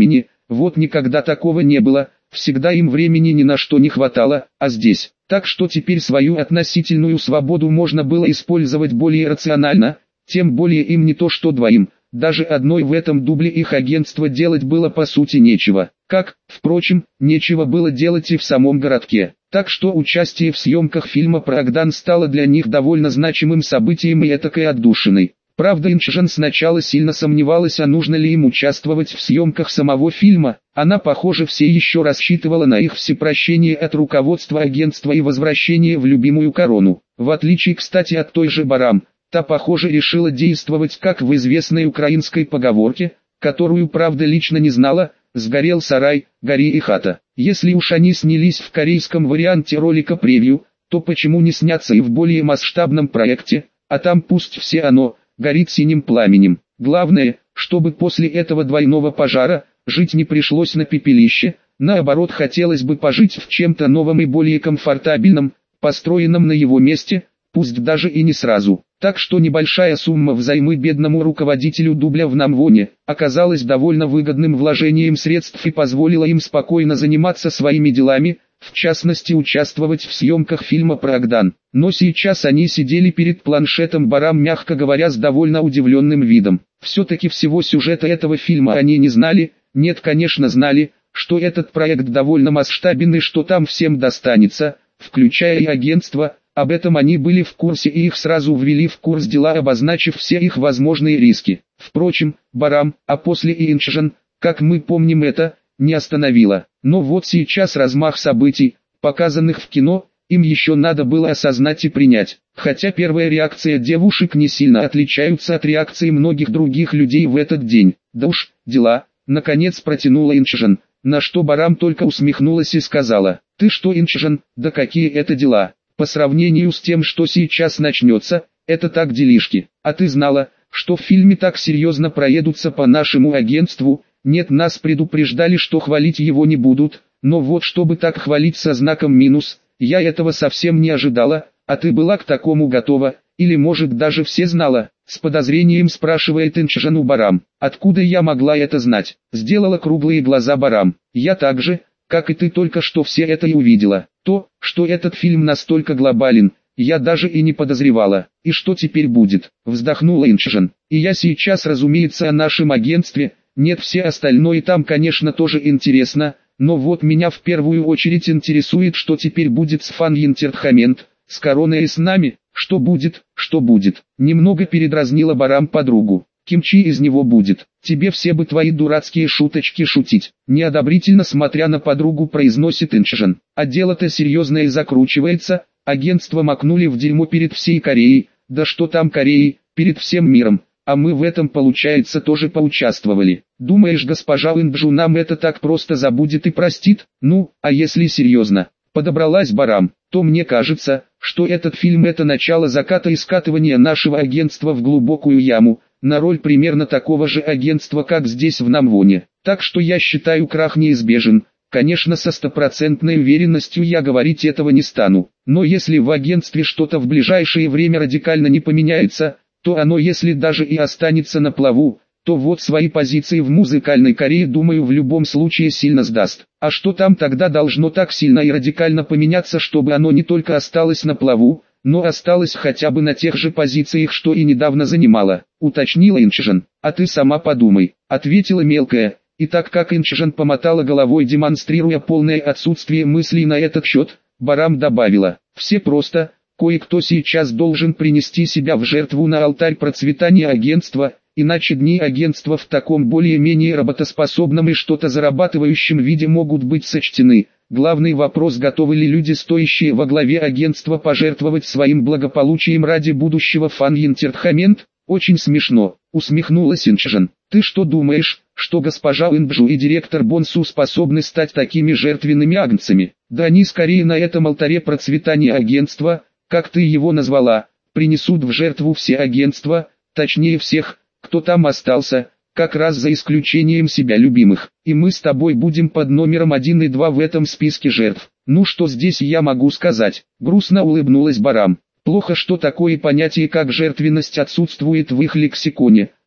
вот никогда такого не было, всегда им времени ни на что не хватало, а здесь. Так что теперь свою относительную свободу можно было использовать более рационально, тем более им не то что двоим, даже одной в этом дубле их агентства делать было по сути нечего. Как, впрочем, нечего было делать и в самом городке. Так что участие в съемках фильма про Агдан стало для них довольно значимым событием и этакой отдушиной. Правда, Инчжен сначала сильно сомневалась, а нужно ли им участвовать в съемках самого фильма. Она, похоже, все еще рассчитывала на их всепрощение от руководства агентства и возвращение в любимую корону. В отличие, кстати, от той же Барам, та, похоже, решила действовать как в известной украинской поговорке, которую, правда, лично не знала: «Сгорел сарай, гори и хата». Если уж они снялись в корейском варианте ролика превью, то почему не сняться и в более масштабном проекте, а там пусть все оно горит синим пламенем. Главное, чтобы после этого двойного пожара жить не пришлось на пепелище, наоборот, хотелось бы пожить в чем-то новом и более комфортабельном, построенном на его месте, пусть даже и не сразу. Так что небольшая сумма взаймы бедному руководителю дубля в Намвоне оказалась довольно выгодным вложением средств и позволила им спокойно заниматься своими делами, в частности участвовать в съемках фильма про Агдан. Но сейчас они сидели перед планшетом Барам, мягко говоря, с довольно удивленным видом. Все-таки всего сюжета этого фильма они не знали, нет, конечно знали, что этот проект довольно масштабный, что там всем достанется, включая и агентство. Об этом они были в курсе и их сразу ввели в курс дела, обозначив все их возможные риски. Впрочем, Барам, а после и Инчжен, как мы помним, это не остановило. Но вот сейчас размах событий, показанных в кино, им еще надо было осознать и принять. Хотя первая реакция девушек не сильно отличаются от реакции многих других людей в этот день. Да уж, дела, наконец протянула Инчжен, на что Барам только усмехнулась и сказала: «Ты что, Инчжен, да какие это дела? По сравнению с тем, что сейчас начнется, это так делишки. А ты знала, что в фильме так серьезно проедутся по нашему агентству? Нет, нас предупреждали, что хвалить его не будут, но вот чтобы так хвалить со знаком минус, я этого совсем не ожидала. А ты была к такому готова, или может даже все знала?» С подозрением спрашивает Инчжен у Барам. «Откуда я могла это знать?» Сделала круглые глаза Барам. «Я так же, как и ты, только что все это и увидела. То, что этот фильм настолько глобален, я даже и не подозревала. И что теперь будет?» Вздохнула Инчжен. «И я сейчас, разумеется, о нашем агентстве. Нет, все остальное там, конечно, тоже интересно, но вот меня в первую очередь интересует, что теперь будет с Fan Entertainment, с короной и с нами. Что будет, что будет?» Немного передразнила Барам подругу. «Кимчи из него будет. Тебе все бы твои дурацкие шуточки шутить». Неодобрительно смотря на подругу, произносит Инчжен. «А дело-то серьезное и закручивается. Агентство макнули в дерьмо перед всей Кореей. Да что там Кореей, перед всем миром. А мы в этом, получается, тоже поучаствовали. Думаешь, госпожа Инджу нам это так просто забудет и простит? Ну, а если серьезно?» Подобралась Барам. «То мне кажется, что этот фильм — это начало заката и скатывания нашего агентства в глубокую яму, на роль примерно такого же агентства, как здесь в Намвоне. Так что я считаю, крах неизбежен. Конечно, со стопроцентной уверенностью я говорить этого не стану. Но если в агентстве что-то в ближайшее время радикально не поменяется, то оно, если даже и останется на плаву, то вот свои позиции в музыкальной Корее, думаю, в любом случае сильно сдаст. А что там тогда должно так сильно и радикально поменяться, чтобы оно не только осталось на плаву, но осталось хотя бы на тех же позициях, что и недавно занимало?» Уточнила Инчжен. «А ты сама подумай», ответила мелкая. И так как Инчжен помотала головой, демонстрируя полное отсутствие мыслей на этот счет, Барам добавила: «Все просто, кое-кто сейчас должен принести себя в жертву на алтарь процветания агентства, иначе дни агентства в таком более-менее работоспособном и что-то зарабатывающем виде могут быть сочтены. Главный вопрос: готовы ли люди, стоящие во главе агентства, пожертвовать своим благополучием ради будущего Fan Entertainment?» «Очень смешно», усмехнулась Инчжен. «Ты что думаешь, что госпожа Инджу и директор Бонсу способны стать такими жертвенными агнцами? Да они скорее на этом алтаре процветания агентства, как ты его назвала, принесут в жертву все агентства, точнее всех, кто там остался, как раз за исключением себя любимых. И мы с тобой будем под номером один и два в этом списке жертв. Ну что здесь я могу сказать?» Грустно улыбнулась Барам. «Плохо, что такое понятие как жертвенность отсутствует в их лексиконе,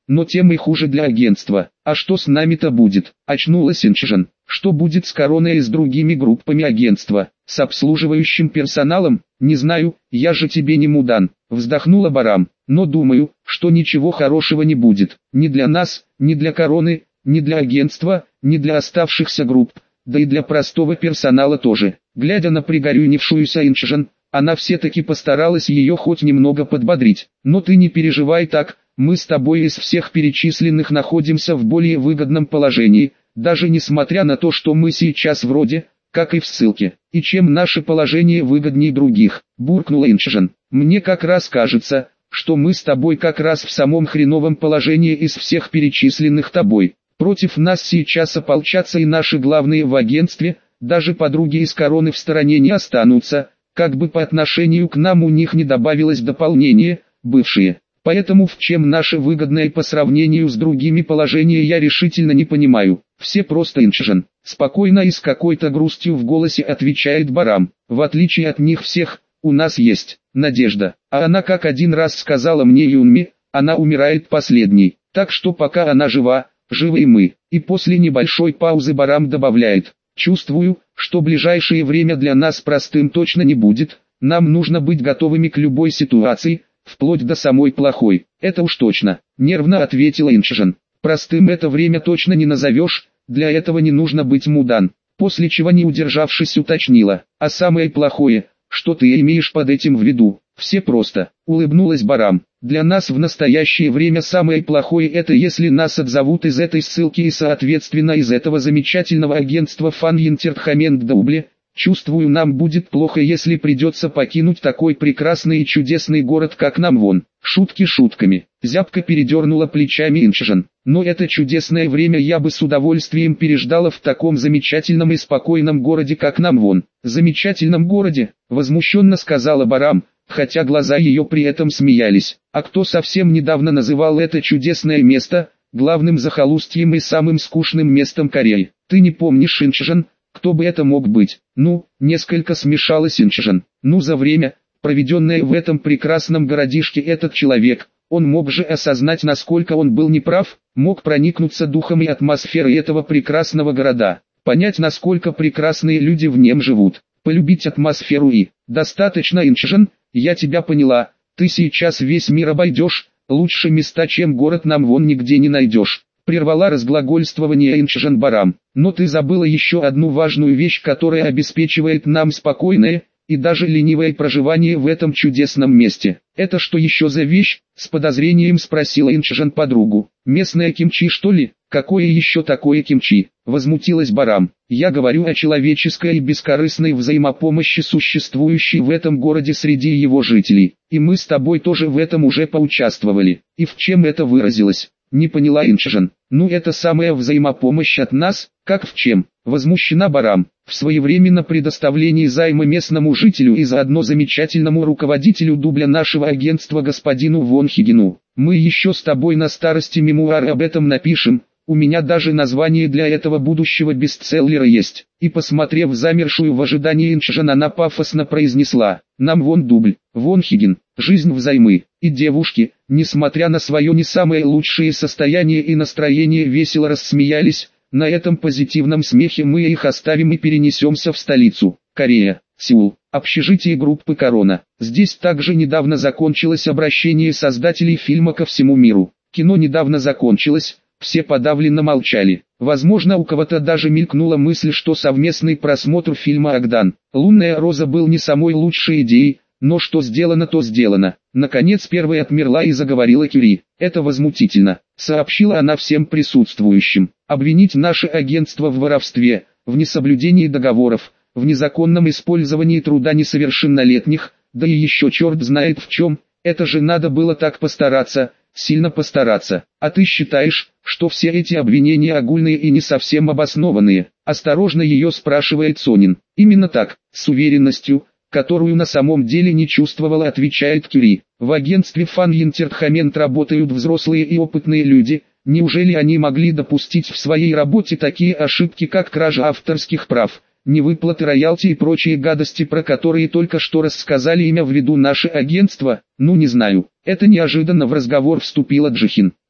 но тем и хуже для агентства. А что с нами-то будет? Очнулась Инчжан. Что будет с Короной и с другими группами агентства? С обслуживающим персоналом? Не знаю, я же тебе не мудан. Вздохнула Барам. Но думаю, что ничего хорошего не будет. Ни для нас, ни для Короны, ни для агентства, ни для оставшихся групп, да и для простого персонала тоже. Глядя на пригорюнившуюся Инчжан, она все-таки постаралась ее хоть немного подбодрить. Но ты не переживай так, мы с тобой из всех перечисленных находимся в более выгодном положении, даже несмотря на то, что мы сейчас вроде, как и в ссылке. И чем наше положение выгоднее других, буркнула Инчжан. Мне как раз кажется, что мы с тобой как раз в самом хреновом положении из всех перечисленных тобой. Против нас сейчас ополчатся и наши главные в агентстве, даже подруги из Короны в стороне не останутся, как бы по отношению к нам у них не добавилось дополнение, бывшие. Поэтому в чем наше выгодное по сравнению с другими положение я решительно не понимаю. Все просто Инчжан. Спокойно и с какой-то грустью в голосе отвечает Барам. В отличие от них всех, у нас есть надежда. А она, как один раз сказала мне Юнми, она умирает последней. Так что пока она жива, живы и мы. И после небольшой паузы Барам добавляет. Чувствую, что ближайшее время для нас простым точно не будет. Нам нужно быть готовыми к любой ситуации, вплоть до самой плохой. Это уж точно, нервно ответила Инчжан. Простым это время точно не назовешь, для этого не нужно быть мудан. После чего, не удержавшись, уточнила. А самое плохое, что ты имеешь под этим в виду? Все просто, улыбнулась Барам. Для нас в настоящее время самое плохое это если нас отзовут из этой ссылки и соответственно из этого замечательного агентства Fan Entertainment Double. Чувствую, нам будет плохо, если придется покинуть такой прекрасный и чудесный город, как Намвон. Шутки шутками. Зябко передернула плечами Инчжан. Но это чудесное время я бы с удовольствием переждала в таком замечательном и спокойном городе, как Намвон. Замечательном городе, возмущенно сказала Барам, хотя глаза ее при этом смеялись. А кто совсем недавно называл это чудесное место главным захолустьем и самым скучным местом Кореи? Ты не помнишь, Инчжан? Кто бы это мог быть? Ну, несколько смешалась Инчжан. Ну, за время, проведенное в этом прекрасном городишке, этот человек, он мог же осознать, насколько он был неправ, мог проникнуться духом и атмосферой этого прекрасного города, понять, насколько прекрасные люди в нем живут, полюбить атмосферу и... Достаточно, Инчжан, я тебя поняла, ты сейчас весь мир обойдешь, лучше места, чем город Намвон, нигде не найдешь. Прервала разглагольствование Инчжан Барам. Но ты забыла еще одну важную вещь, которая обеспечивает нам спокойное и даже ленивое проживание в этом чудесном месте. Это что еще за вещь? С подозрением спросила Инчжан подругу. Местное кимчи, что ли? Какое еще такое кимчи? Возмутилась Барам. Я говорю о человеческой и бескорыстной взаимопомощи, существующей в этом городе среди его жителей. И мы с тобой тоже в этом уже поучаствовали. И в чем это выразилось? Не поняла Инчжан. Ну, это самая взаимопомощь от нас, как в чем? Возмущена Барам. В своевременно предоставлении займа местному жителю и заодно замечательному руководителю дубля нашего агентства господину Вон Хигену. Мы еще с тобой на старости мемуары об этом напишем. У меня даже название для этого будущего бестселлера есть. И посмотрев замершую в ожидании Инчжан, она пафосно произнесла. Нам Вон дубль, Вон Хиген, жизнь взаймы. И девушки, несмотря на свое не самое лучшее состояние и настроение, весело рассмеялись. На этом позитивном смехе мы их оставим и перенесемся в столицу, Корея, Сеул, общежитие группы Корона. Здесь также недавно закончилось обращение создателей фильма ко всему миру. Кино недавно закончилось. Все подавленно молчали. Возможно, у кого-то даже мелькнула мысль, что совместный просмотр фильма «Агдан. Лунная роза» был не самой лучшей идеей, но что сделано, то сделано. Наконец первой отмерла и заговорила Кюри. «Это возмутительно», — сообщила она всем присутствующим. «Обвинить наше агентство в воровстве, в несоблюдении договоров, в незаконном использовании труда несовершеннолетних, да и еще черт знает в чем, это же надо было так постараться». Сильно постараться. А ты считаешь, что все эти обвинения огульные и не совсем обоснованные? Осторожно ее спрашивает Сонин. Именно так, с уверенностью, которую на самом деле не чувствовала, отвечает Кюри. В агентстве Fan Entertainment работают взрослые и опытные люди. Неужели они могли допустить в своей работе такие ошибки, как кража авторских прав, невыплаты роялти и прочие гадости, про которые только что рассказали, имя в виду наше агентство? Ну, не знаю. Это неожиданно в разговор вступила Джихин.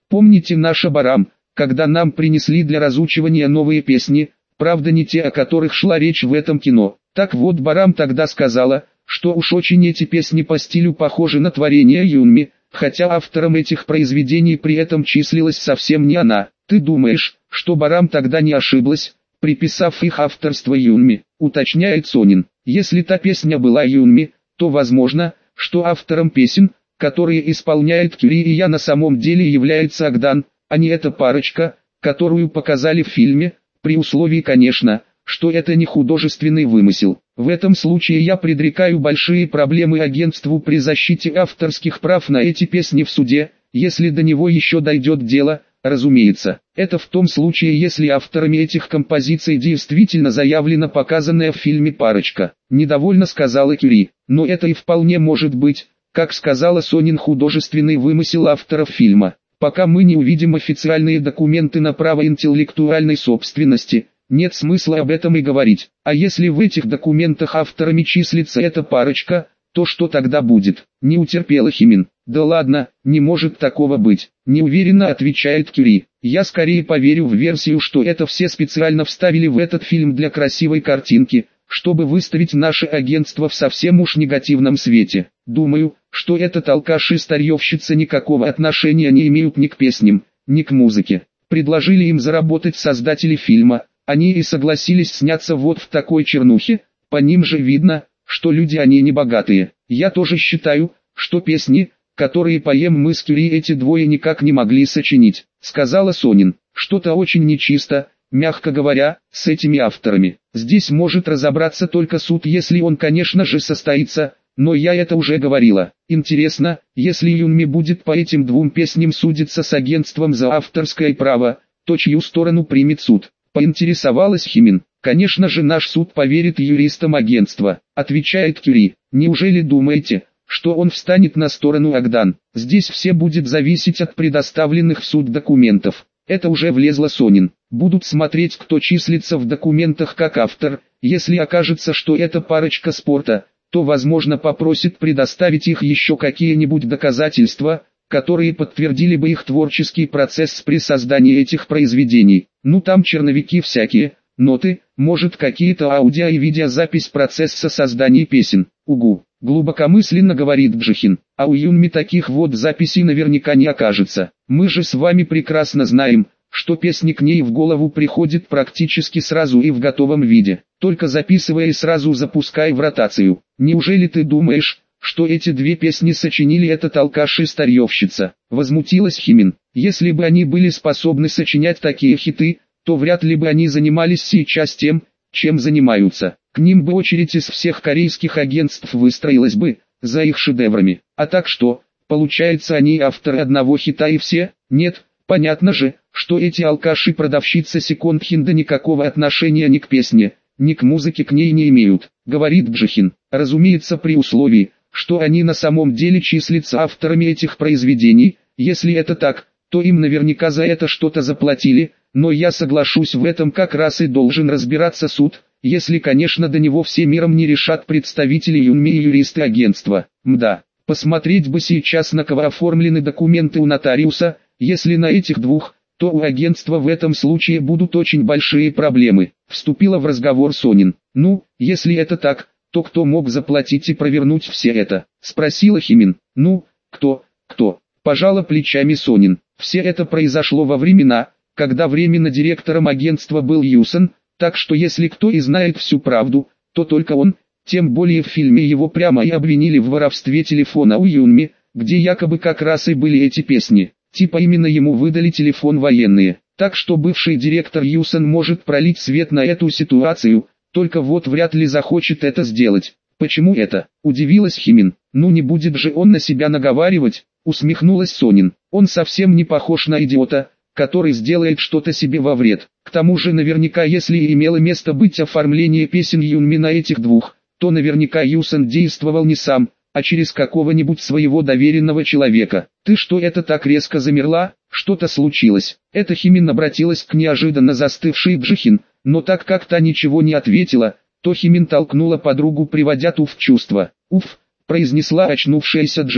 Помните наша Барам, когда нам принесли для разучивания новые песни, правда не те, о которых шла речь в этом кино. Так вот Барам тогда сказала, что уж очень эти песни по стилю похожи на творения Юнми, хотя автором этих произведений при этом числилась совсем не она. Ты думаешь, что Барам тогда не ошиблась, приписав их авторство Юнми, уточняет Сонин. Если та песня была Юнми, то возможно, что автором песен, которые исполняет Кюри и я на самом деле является Агдан, а не эта парочка, которую показали в фильме, при условии, конечно, что это не художественный вымысел. В этом случае я предрекаю большие проблемы агентству при защите авторских прав на эти песни в суде, если до него еще дойдет дело, разумеется. Это в том случае, если авторами этих композиций действительно заявлена показанная в фильме парочка. Недовольно сказала Кюри, но это и вполне может быть, как сказала Сонин, художественный вымысел авторов фильма. Пока мы не увидим официальные документы на право интеллектуальной собственности, нет смысла об этом и говорить. А если в этих документах авторами числится эта парочка, то что тогда будет? Не утерпела Химин. Да ладно, не может такого быть. Неуверенно отвечает Кюри. Я скорее поверю в версию, что это все специально вставили в этот фильм для красивой картинки, чтобы выставить наше агентство в совсем уж негативном свете. Думаю, что этот алкаш и старьевщица никакого отношения не имеют ни к песням, ни к музыке. Предложили им заработать создатели фильма, они и согласились сняться вот в такой чернухе, по ним же видно, что люди они не богатые. Я тоже считаю, что песни, которые поем мы с Кюри, эти двое никак не могли сочинить, сказала Сонин. Что-то очень нечисто, мягко говоря, с этими авторами. Здесь может разобраться только суд, если он, конечно же, состоится, но я это уже говорила. Интересно, если Юнми будет по этим двум песням судиться с агентством за авторское право, то чью сторону примет суд? Поинтересовалась Химин. Конечно же наш суд поверит юристам агентства, отвечает Кюри. Неужели думаете, что он встанет на сторону Агдан? Здесь все будет зависеть от предоставленных в суд документов. Это уже влезла Сонин. Будут смотреть, кто числится в документах как автор. Если окажется, что это парочка спорта, то возможно попросит предоставить их еще какие-нибудь доказательства, которые подтвердили бы их творческий процесс при создании этих произведений. Ну там черновики всякие, ноты, может какие-то аудио и видеозапись процесса создания песен. Угу, глубокомысленно говорит Бжихин. А у Юнми таких вот записей наверняка не окажется. Мы же с вами прекрасно знаем, что песни к ней в голову приходят практически сразу и в готовом виде, только записывая и сразу запуская в ротацию. Неужели ты думаешь, что эти две песни сочинили этот алкаш и старьевщица? Возмутилась Химин. Если бы они были способны сочинять такие хиты, то вряд ли бы они занимались сейчас тем, чем занимаются. К ним бы очередь из всех корейских агентств выстроилась бы, за их шедеврами. А так что, получается, они авторы одного хита и все? Нет, понятно же, что эти алкаши-продавщицы секонд-хенда никакого отношения ни к песне, ни к музыке к ней не имеют, говорит Бжихин. Разумеется, при условии, что они на самом деле числятся авторами этих произведений. Если это так, то им наверняка за это что-то заплатили, но я соглашусь, в этом как раз и должен разбираться суд, если, конечно, до него все миром не решат представители Юнми и юристы агентства. Мда, посмотреть бы сейчас, на кого оформлены документы у нотариуса. Если на этих двух, то у агентства в этом случае будут очень большие проблемы. Вступила в разговор Сонин. Ну, если это так, то кто мог заплатить и провернуть все это? Спросила Химин. Ну, кто, кто? Пожала плечами Сонин. Все это произошло во времена, когда временно директором агентства был Юсон, так что если кто и знает всю правду, то только он, тем более в фильме его прямо и обвинили в воровстве телефона у Юнми, где якобы как раз и были эти песни. Типа именно ему выдали телефон военные. Так что бывший директор Юсон может пролить свет на эту ситуацию, только вот вряд ли захочет это сделать. Почему это? Удивилась Химин. Ну не будет же он на себя наговаривать, усмехнулась Сонин. Он совсем не похож на идиота, который сделает что-то себе во вред. К тому же наверняка, если и имело место быть оформление песен Юнми на этих двух, то наверняка Юсон действовал не сам, а через какого-нибудь своего доверенного человека. Ты что это так резко замерла? Что-то случилось? Это Химин обратилась к неожиданно застывшей Бжихин, но так как та ничего не ответила, то Химин толкнула подругу, приводя ту в чувство. Уф, произнесла очнувшаяся Бжихин,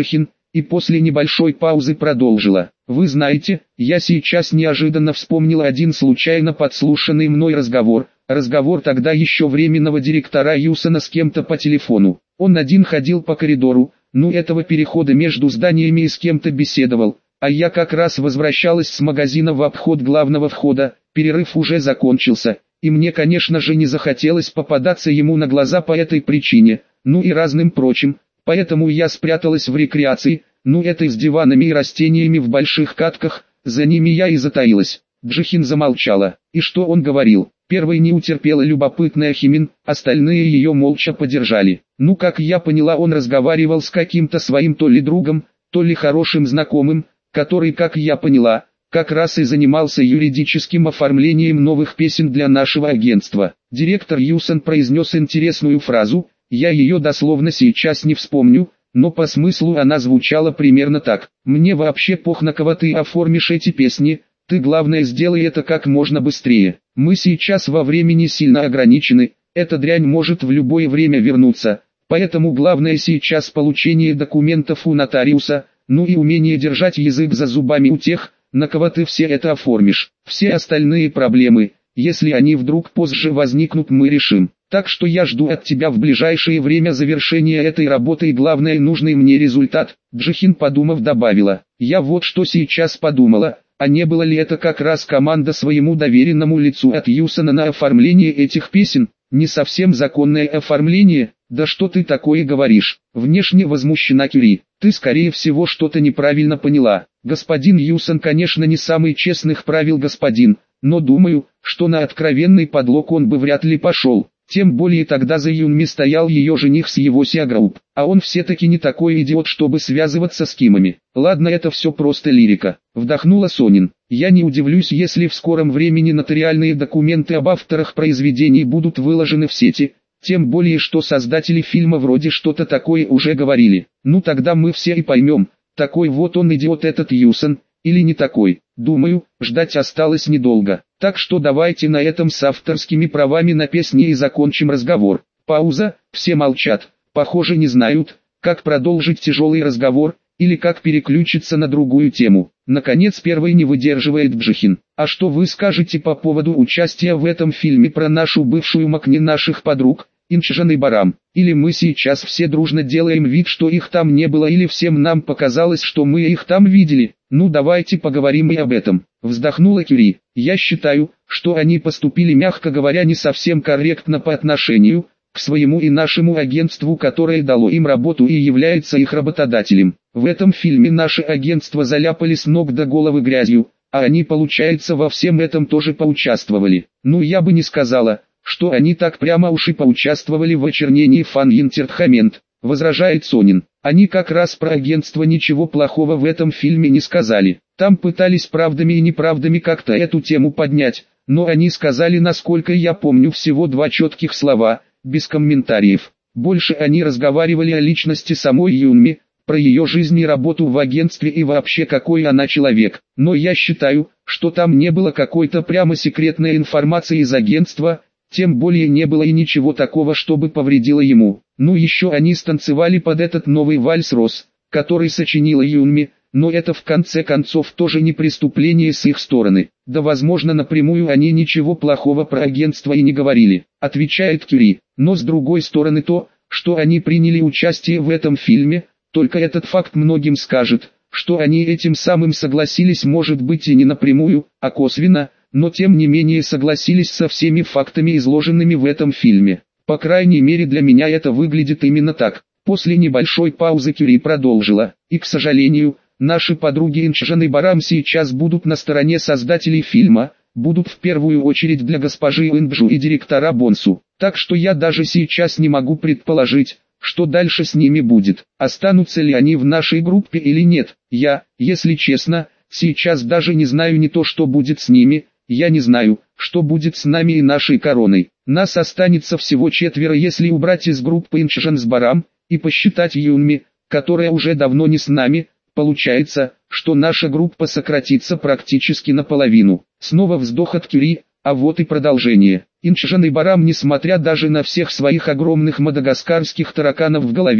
и после небольшой паузы продолжила. Вы знаете, я сейчас неожиданно вспомнил один случайно подслушанный мной разговор, разговор тогда еще временного директора Юсона с кем-то по телефону. Он один ходил по коридору, ну этого перехода между зданиями и с кем-то беседовал, а я как раз возвращалась с магазина в обход главного входа, перерыв уже закончился, и мне конечно же не захотелось попадаться ему на глаза по этой причине, ну и разным прочим, поэтому я спряталась в рекреации, ну этой с диванами и растениями в больших катках, за ними я и затаилась. Джихин замолчала. И что он говорил? Первой не утерпела любопытная Химин, остальные ее молча поддержали. Ну как я поняла, он разговаривал с каким-то своим то ли другом, то ли хорошим знакомым, который, как я поняла, как раз и занимался юридическим оформлением новых песен для нашего агентства. Директор Юсон произнес интересную фразу, я ее дословно сейчас не вспомню, но по смыслу она звучала примерно так. «Мне вообще пох, на кого ты оформишь эти песни, ты главное сделай это как можно быстрее. Мы сейчас во времени сильно ограничены, эта дрянь может в любое время вернуться, поэтому главное сейчас получение документов у нотариуса, ну и умение держать язык за зубами у тех, на кого ты все это оформишь. Все остальные проблемы, если они вдруг позже возникнут, мы решим. Так что я жду от тебя в ближайшее время завершения этой работы и главное нужный мне результат». Джихин, подумав, добавила: «Я вот что сейчас подумала, а не было ли это как раз команда своему доверенному лицу от Юсона на оформление этих песен? Не совсем законное оформление, да что ты такое говоришь?» Внешне возмущена Кюри. «Ты скорее всего что-то неправильно поняла. Господин Юсон конечно не самый честных правил господин, но думаю, что на откровенный подлог он бы вряд ли пошел. Тем более тогда за Юнми стоял ее жених с его Сиагрупп, а он все-таки не такой идиот, чтобы связываться с Кимами. Ладно, это все просто лирика», вдохнула Сонин. «Я не удивлюсь, если в скором времени нотариальные документы об авторах произведений будут выложены в сети, тем более что создатели фильма вроде что-то такое уже говорили. Ну тогда мы все и поймем, такой вот он идиот этот Юсон, или не такой. Думаю, ждать осталось недолго. Так что давайте на этом с авторскими правами на песни и закончим разговор». Пауза, все молчат, похоже не знают, как продолжить тяжелый разговор, или как переключиться на другую тему. Наконец первый не выдерживает Джихин. «А что вы скажете по поводу участия в этом фильме про нашу бывшую Макни наших подруг, Инчжан и Барам? Или мы сейчас все дружно делаем вид, что их там не было, или всем нам показалось, что мы их там видели? Ну давайте поговорим и об этом», вздохнула Кюри. «Я считаю, что они поступили, мягко говоря, не совсем корректно по отношению к своему и нашему агентству, которое дало им работу и является их работодателем. В этом фильме наше агентство заляпали с ног до головы грязью, а они, получается, во всем этом тоже поучаствовали. Ну я бы не сказала, что они так прямо уж и поучаствовали в очернении Фан Интертхамент», возражает Сонин. «Они как раз про агентство ничего плохого в этом фильме не сказали. Там пытались правдами и неправдами как-то эту тему поднять, но они сказали, насколько я помню, всего два четких слова, без комментариев. Больше они разговаривали о личности самой Юнми, про ее жизнь и работу в агентстве и вообще какой она человек. Но я считаю, что там не было какой-то прямо секретной информации из агентства, тем более не было и ничего такого, чтобы повредило ему. Ну еще они станцевали под этот новый вальс Рос, который сочинила Юнми, но это в конце концов тоже не преступление с их стороны. Да возможно напрямую они ничего плохого про агентство и не говорили», отвечает Кюри. «Но с другой стороны то, что они приняли участие в этом фильме, только этот факт многим скажет, что они этим самым согласились, может быть и не напрямую, а косвенно, но тем не менее согласились со всеми фактами, изложенными в этом фильме. По крайней мере для меня это выглядит именно так». После небольшой паузы Кюри продолжила. «И к сожалению, наши подруги Инчжан и Барам сейчас будут на стороне создателей фильма, будут в первую очередь для госпожи Инджу и директора Бонсу. Так что я даже сейчас не могу предположить, что дальше с ними будет. Останутся ли они в нашей группе или нет. Я, если честно, сейчас даже не знаю не то, что будет с ними, я не знаю, что будет с нами и нашей короной. Нас останется всего четверо, если убрать из группы Инчжан с Барам и посчитать Юнми, которая уже давно не с нами. Получается, что наша группа сократится практически наполовину». Снова вздох от Кюри, а вот и продолжение. Инчжан и Барам, несмотря даже на всех своих огромных мадагаскарских тараканов в голове,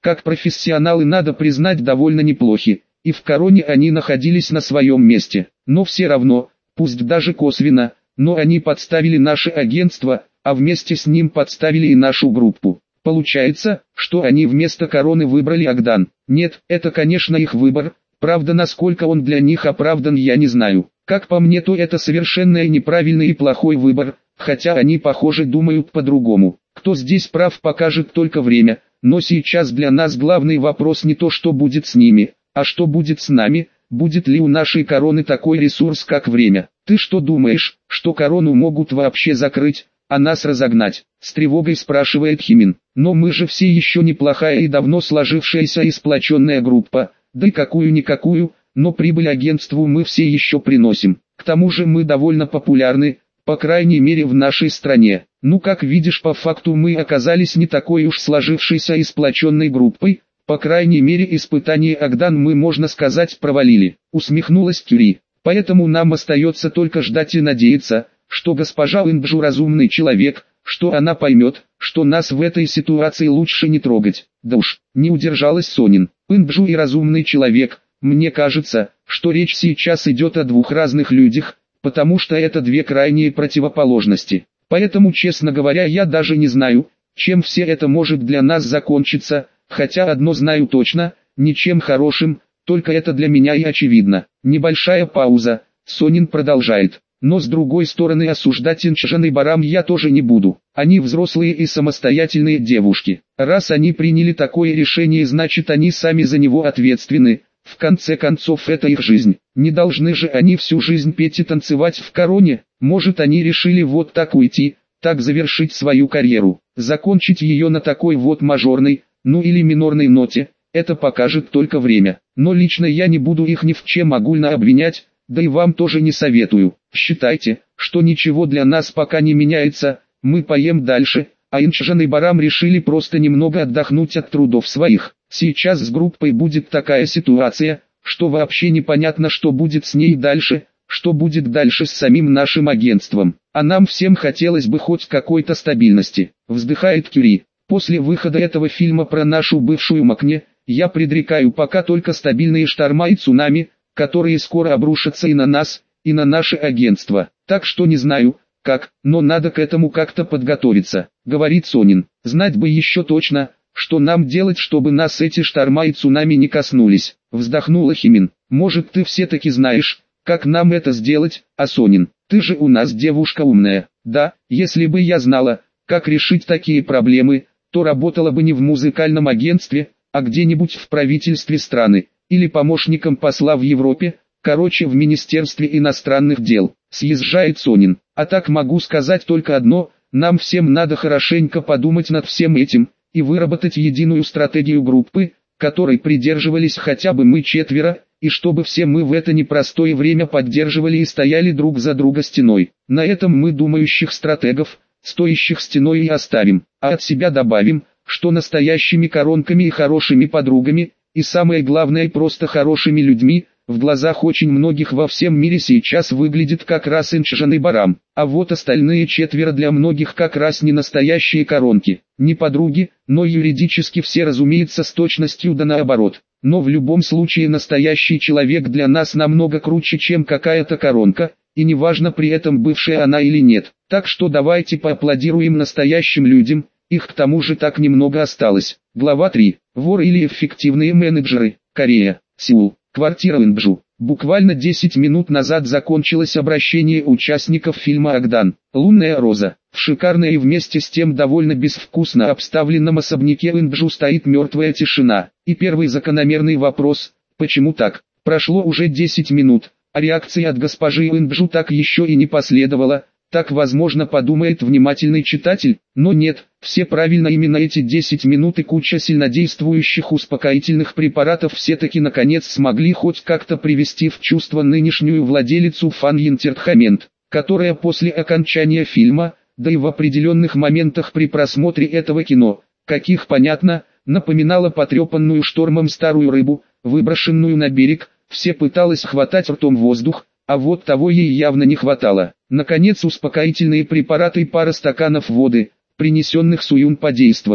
как профессионалы, надо признать, довольно неплохи, и в короне они находились на своем месте. Но все равно, пусть даже косвенно, но они подставили наше агентство, а вместе с ним подставили и нашу группу. Получается, что они вместо короны выбрали Агдан. Нет, это, конечно, их выбор, правда, насколько он для них оправдан, я не знаю. Как по мне, то это совершенно неправильный и плохой выбор, хотя они, похоже, думают по-другому. Кто здесь прав, покажет только время, но сейчас для нас главный вопрос не то, что будет с ними, а что будет с нами, будет ли у нашей короны такой ресурс, как время. Ты что думаешь, что корону могут вообще закрыть, а нас разогнать? С тревогой спрашивает Химин. Но мы же все еще неплохая и давно сложившаяся и сплоченная группа, да и какую-никакую, но прибыль агентству мы все еще приносим. К тому же мы довольно популярны, по крайней мере в нашей стране. Ну, как видишь, по факту мы оказались не такой уж сложившейся и сплоченной группой, по крайней мере испытание Агдан мы, можно сказать, провалили. Усмехнулась Кюри. Поэтому нам остается только ждать и надеяться, что госпожа Инджу разумный человек, что она поймет, что нас в этой ситуации лучше не трогать. Да уж, не удержалась Сонин. Инджу и разумный человек, мне кажется, что речь сейчас идет о двух разных людях, потому что это две крайние противоположности. Поэтому, честно говоря, я даже не знаю, чем все это может для нас закончиться, хотя одно знаю точно, ничем хорошим, только это для меня и очевидно. Небольшая пауза, Сонин продолжает. Но с другой стороны, осуждать Инчжан и Барам я тоже не буду. Они взрослые и самостоятельные девушки. Раз они приняли такое решение, значит они сами за него ответственны. В конце концов, это их жизнь. Не должны же они всю жизнь петь и танцевать в короне. Может, они решили вот так уйти, так завершить свою карьеру, закончить ее на такой вот мажорной, ну или минорной ноте. Это покажет только время. Но лично я не буду их ни в чем огульно обвинять, да и вам тоже не советую. Считайте, что ничего для нас пока не меняется, мы поем дальше, а Инчжан и Барам решили просто немного отдохнуть от трудов своих. Сейчас с группой будет такая ситуация, что вообще непонятно, что будет с ней дальше, что будет дальше с самим нашим агентством. А нам всем хотелось бы хоть какой-то стабильности. Вздыхает Кюри. После выхода этого фильма про нашу бывшую Макне, я предрекаю пока только стабильные шторма и цунами, которые скоро обрушатся и на нас, и на наше агентство. Так что не знаю, как, но надо к этому как-то подготовиться, говорит Сонин. Знать бы еще точно, что нам делать, чтобы нас эти шторма и цунами не коснулись. Вздохнула Химин. Может, ты все-таки знаешь, как нам это сделать, а Сонин, ты же у нас девушка умная. Да, если бы я знала, как решить такие проблемы, то работала бы не в музыкальном агентстве, а где-нибудь в правительстве страны, или помощником посла в Европе, короче в Министерстве иностранных дел. Съезжает Сонин. А так могу сказать только одно, нам всем надо хорошенько подумать над всем этим, и выработать единую стратегию группы, которой придерживались хотя бы мы четверо, и чтобы все мы в это непростое время поддерживали и стояли друг за друга стеной. На этом мы думающих стратегов, стоящих стеной и оставим, а от себя добавим, что настоящими коронками и хорошими подругами, и самое главное просто хорошими людьми, в глазах очень многих во всем мире сейчас выглядит как раз Инчжан и Барам, а вот остальные четверо для многих как раз не настоящие коронки, не подруги, но юридически все, разумеется, с точностью да наоборот. Но в любом случае настоящий человек для нас намного круче, чем какая-то коронка, и неважно при этом бывшая она или нет. Так что давайте поаплодируем настоящим людям, их к тому же так немного осталось. Глава три. Воры или эффективные менеджеры. Корея, Сеул. Квартира Инджу. Буквально десять минут назад закончилось обращение участников фильма «Агдан». «Лунная роза». В шикарной и вместе с тем довольно безвкусно обставленном особняке Инджу стоит мертвая тишина. И первый закономерный вопрос – почему так? Прошло уже десять минут, а реакции от госпожи Инджу так еще и не последовало. Так, возможно, подумает внимательный читатель, но нет, все правильно, именно эти десять минут и куча сильнодействующих успокоительных препаратов все-таки наконец смогли хоть как-то привести в чувство нынешнюю владелицу Фан Интертхамент, которая после окончания фильма, да и в определенных моментах при просмотре этого кино, каких понятно, напоминала потрепанную штормом старую рыбу, выброшенную на берег, все пыталась хватать ртом воздух, а вот того ей явно не хватало. Наконец успокоительные препараты и пара стаканов воды, принесенных Суюн, подействовали.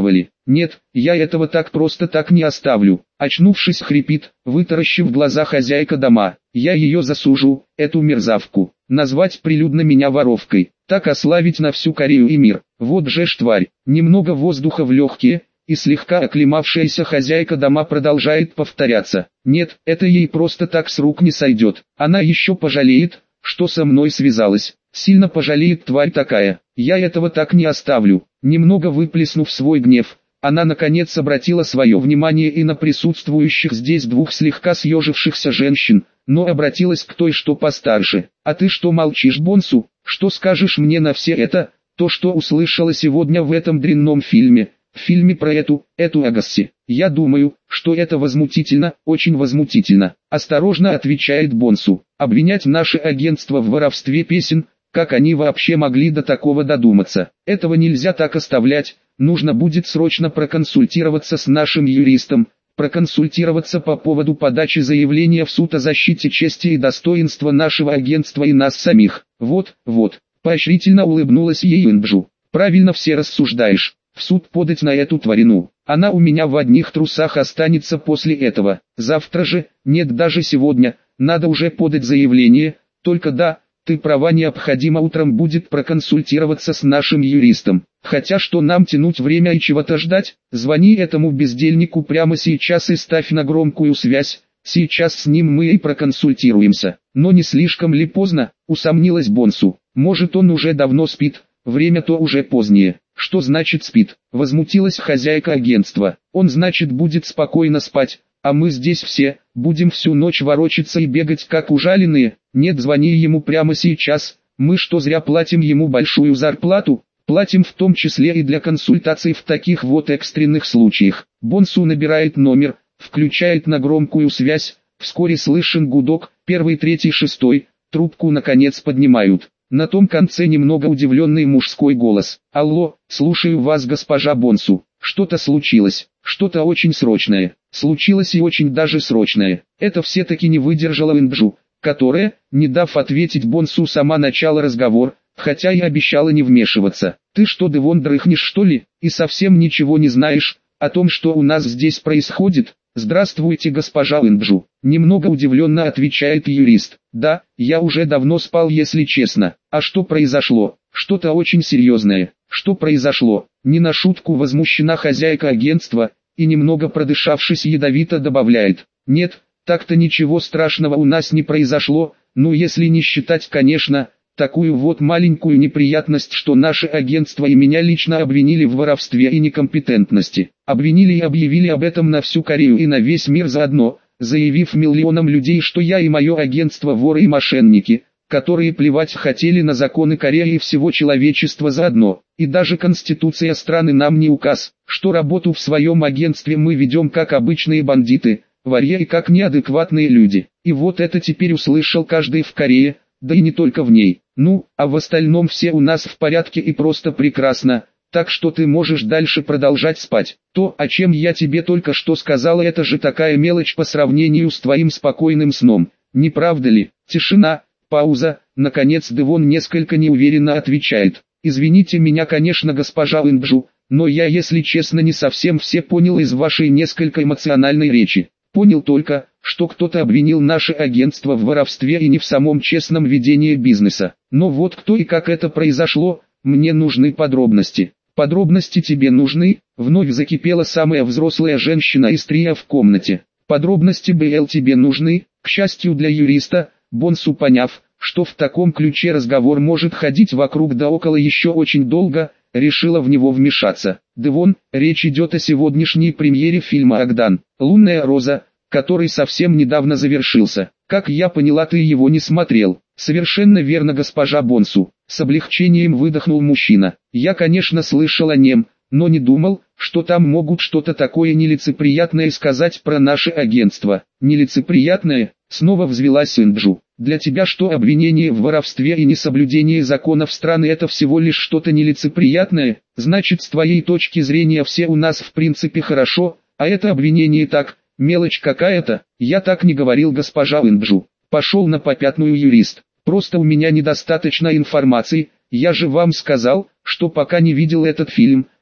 Нет, я этого так просто так не оставлю. Очнувшись, хрипит, вытаращив глаза хозяйка дома. Я ее засужу, эту мерзавку. Назвать прилюдно меня воровкой. Так ославить на всю Корею и мир. Вот же ж тварь. Немного воздуха в легкие, и слегка оклемавшаяся хозяйка дома продолжает повторяться. Нет, это ей просто так с рук не сойдет. Она еще пожалеет, что со мной связалась. Сильно пожалеет тварь такая. Я этого так не оставлю. Немного выплеснув свой гнев, она наконец обратила свое внимание и на присутствующих здесь двух слегка съежившихся женщин, но обратилась к той, что постарше. «А ты что молчишь, Бонсу? Что скажешь мне на все это, то, что услышала сегодня в этом дрянном фильме, в фильме про эту, эту Агасси? Я думаю, что это возмутительно, очень возмутительно», — осторожно отвечает Бонсу. «Обвинять наше агентство в воровстве песен, как они вообще могли до такого додуматься? Этого нельзя так оставлять. Нужно будет срочно проконсультироваться с нашим юристом, проконсультироваться по поводу подачи заявления в суд о защите чести и достоинства нашего агентства и нас самих». «Вот, вот», — поощрительно улыбнулась ей Инджу. «Правильно все рассуждаешь. В суд подать на эту тварину. Она у меня в одних трусах останется после этого. Завтра же, нет, даже сегодня, надо уже подать заявление. Только да, ты права, необходимо утром будет проконсультироваться с нашим юристом. Хотя что нам тянуть время и чего-то ждать? Звони этому бездельнику прямо сейчас и ставь на громкую связь. Сейчас с ним мы и проконсультируемся». «Но не слишком ли поздно?» — усомнилась Бонсу. «Может, он уже давно спит, время-то уже позднее». «Что значит спит?» — возмутилась хозяйка агентства. «Он, значит, будет спокойно спать, а мы здесь все будем всю ночь ворочаться и бегать как ужаленные. Нет, звони ему прямо сейчас. Мы что, зря платим ему большую зарплату? Платим в том числе и для консультаций в таких вот экстренных случаях». Бонсу набирает номер, включает на громкую связь. Вскоре слышен гудок, первый, третий, шестой, трубку наконец поднимают. На том конце немного удивленный мужской голос. «Алло, слушаю вас, госпожа Бонсу. Что-то случилось, что-то очень срочное. Случилось и очень даже срочное». Это все-таки не выдержала Инджу, которая, не дав ответить Бонсу, сама начала разговор, хотя и обещала не вмешиваться. «Ты что, Девон, дрыхнешь что ли, и совсем ничего не знаешь о том, что у нас здесь происходит?» «Здравствуйте, госпожа Инджу», — немного удивленно отвечает юрист. «Да, я уже давно спал, если честно. А что произошло?» «Что-то очень серьезное». «Что произошло?» Не на шутку возмущена хозяйка агентства, и немного продышавшись ядовито добавляет. «Нет, так-то ничего страшного у нас не произошло, ну если не считать, конечно, такую вот маленькую неприятность, что наше агентство и меня лично обвинили в воровстве и некомпетентности. Обвинили и объявили об этом на всю Корею и на весь мир заодно, заявив миллионам людей, что я и мое агентство воры и мошенники, которые плевать хотели на законы Кореи и всего человечества заодно. И даже конституция страны нам не указ, что работу в своем агентстве мы ведем как обычные бандиты, ворья и как неадекватные люди. И вот это теперь услышал каждый в Корее, да и не только в ней. Ну, а в остальном все у нас в порядке и просто прекрасно, так что ты можешь дальше продолжать спать. То, о чем я тебе только что сказала, это же такая мелочь по сравнению с твоим спокойным сном, не правда ли?» Тишина, пауза, наконец Девон несколько неуверенно отвечает. «Извините меня, конечно, госпожа Инджу, но я, если честно, не совсем все понял из вашей несколько эмоциональной речи. Понял только, что кто-то обвинил наше агентство в воровстве и не в самом честном ведении бизнеса. Но вот кто и как это произошло, мне нужны подробности». «Подробности тебе нужны?» — вновь закипела самая взрослая женщина из трио в комнате. «Подробности БЛ тебе нужны?» К счастью для юриста, Бонсу, поняв, что в таком ключе разговор может ходить вокруг да около еще очень долго, решила в него вмешаться. «Девон, речь идет о сегодняшней премьере фильма «Агдан. Лунная роза», который совсем недавно завершился. Как я поняла, ты его не смотрел». «Совершенно верно, госпожа Бонсу», — с облегчением выдохнул мужчина. «Я, конечно, слышал о нем, но не думал, что там могут что-то такое нелицеприятное сказать про наше агентство». «Нелицеприятное?» — снова взвелась Инджу. «Для тебя что, обвинение в воровстве и несоблюдении законов страны — это всего лишь что-то нелицеприятное? Значит, с твоей точки зрения все у нас в принципе хорошо, а это обвинение так, мелочь какая-то?» «Я так не говорил, госпожа Инджу», — пошел на попятную юрист. «Просто у меня недостаточно информации, я же вам сказал, что пока не видел этот фильм,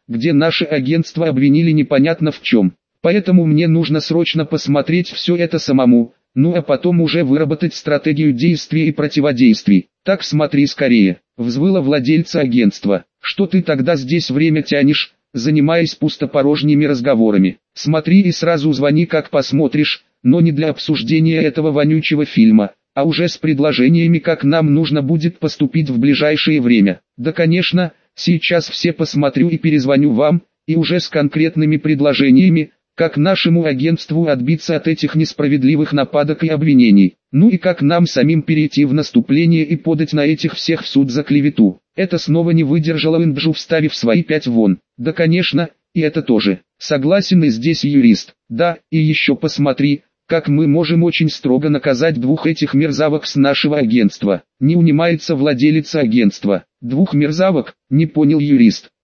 где наше агентство обвинили непонятно в чем. Поэтому мне нужно срочно посмотреть все это самому, ну а потом уже выработать стратегию действий и противодействий. Так смотри скорее, взвыла владельца агентства. Что ты тогда здесь время тянешь, занимаясь пустопорожними разговорами? Смотри и сразу звони, как посмотришь, но не для обсуждения этого вонючего фильма, а уже с предложениями, как нам нужно будет поступить в ближайшее время. Да, конечно, сейчас все посмотрю и перезвоню вам, и уже с конкретными предложениями, как нашему агентству отбиться от этих несправедливых нападок и обвинений. Ну и как нам самим перейти в наступление и подать на этих всех в суд за клевету. Это снова не выдержала Инджу, вставив свои пять вон. Да, конечно, и это тоже. Согласен и здесь юрист. Да, и еще посмотри, как мы можем очень строго наказать двух этих мерзавок с нашего агентства. Не унимается владелица агентства. Двух мерзавок, не понял юрист.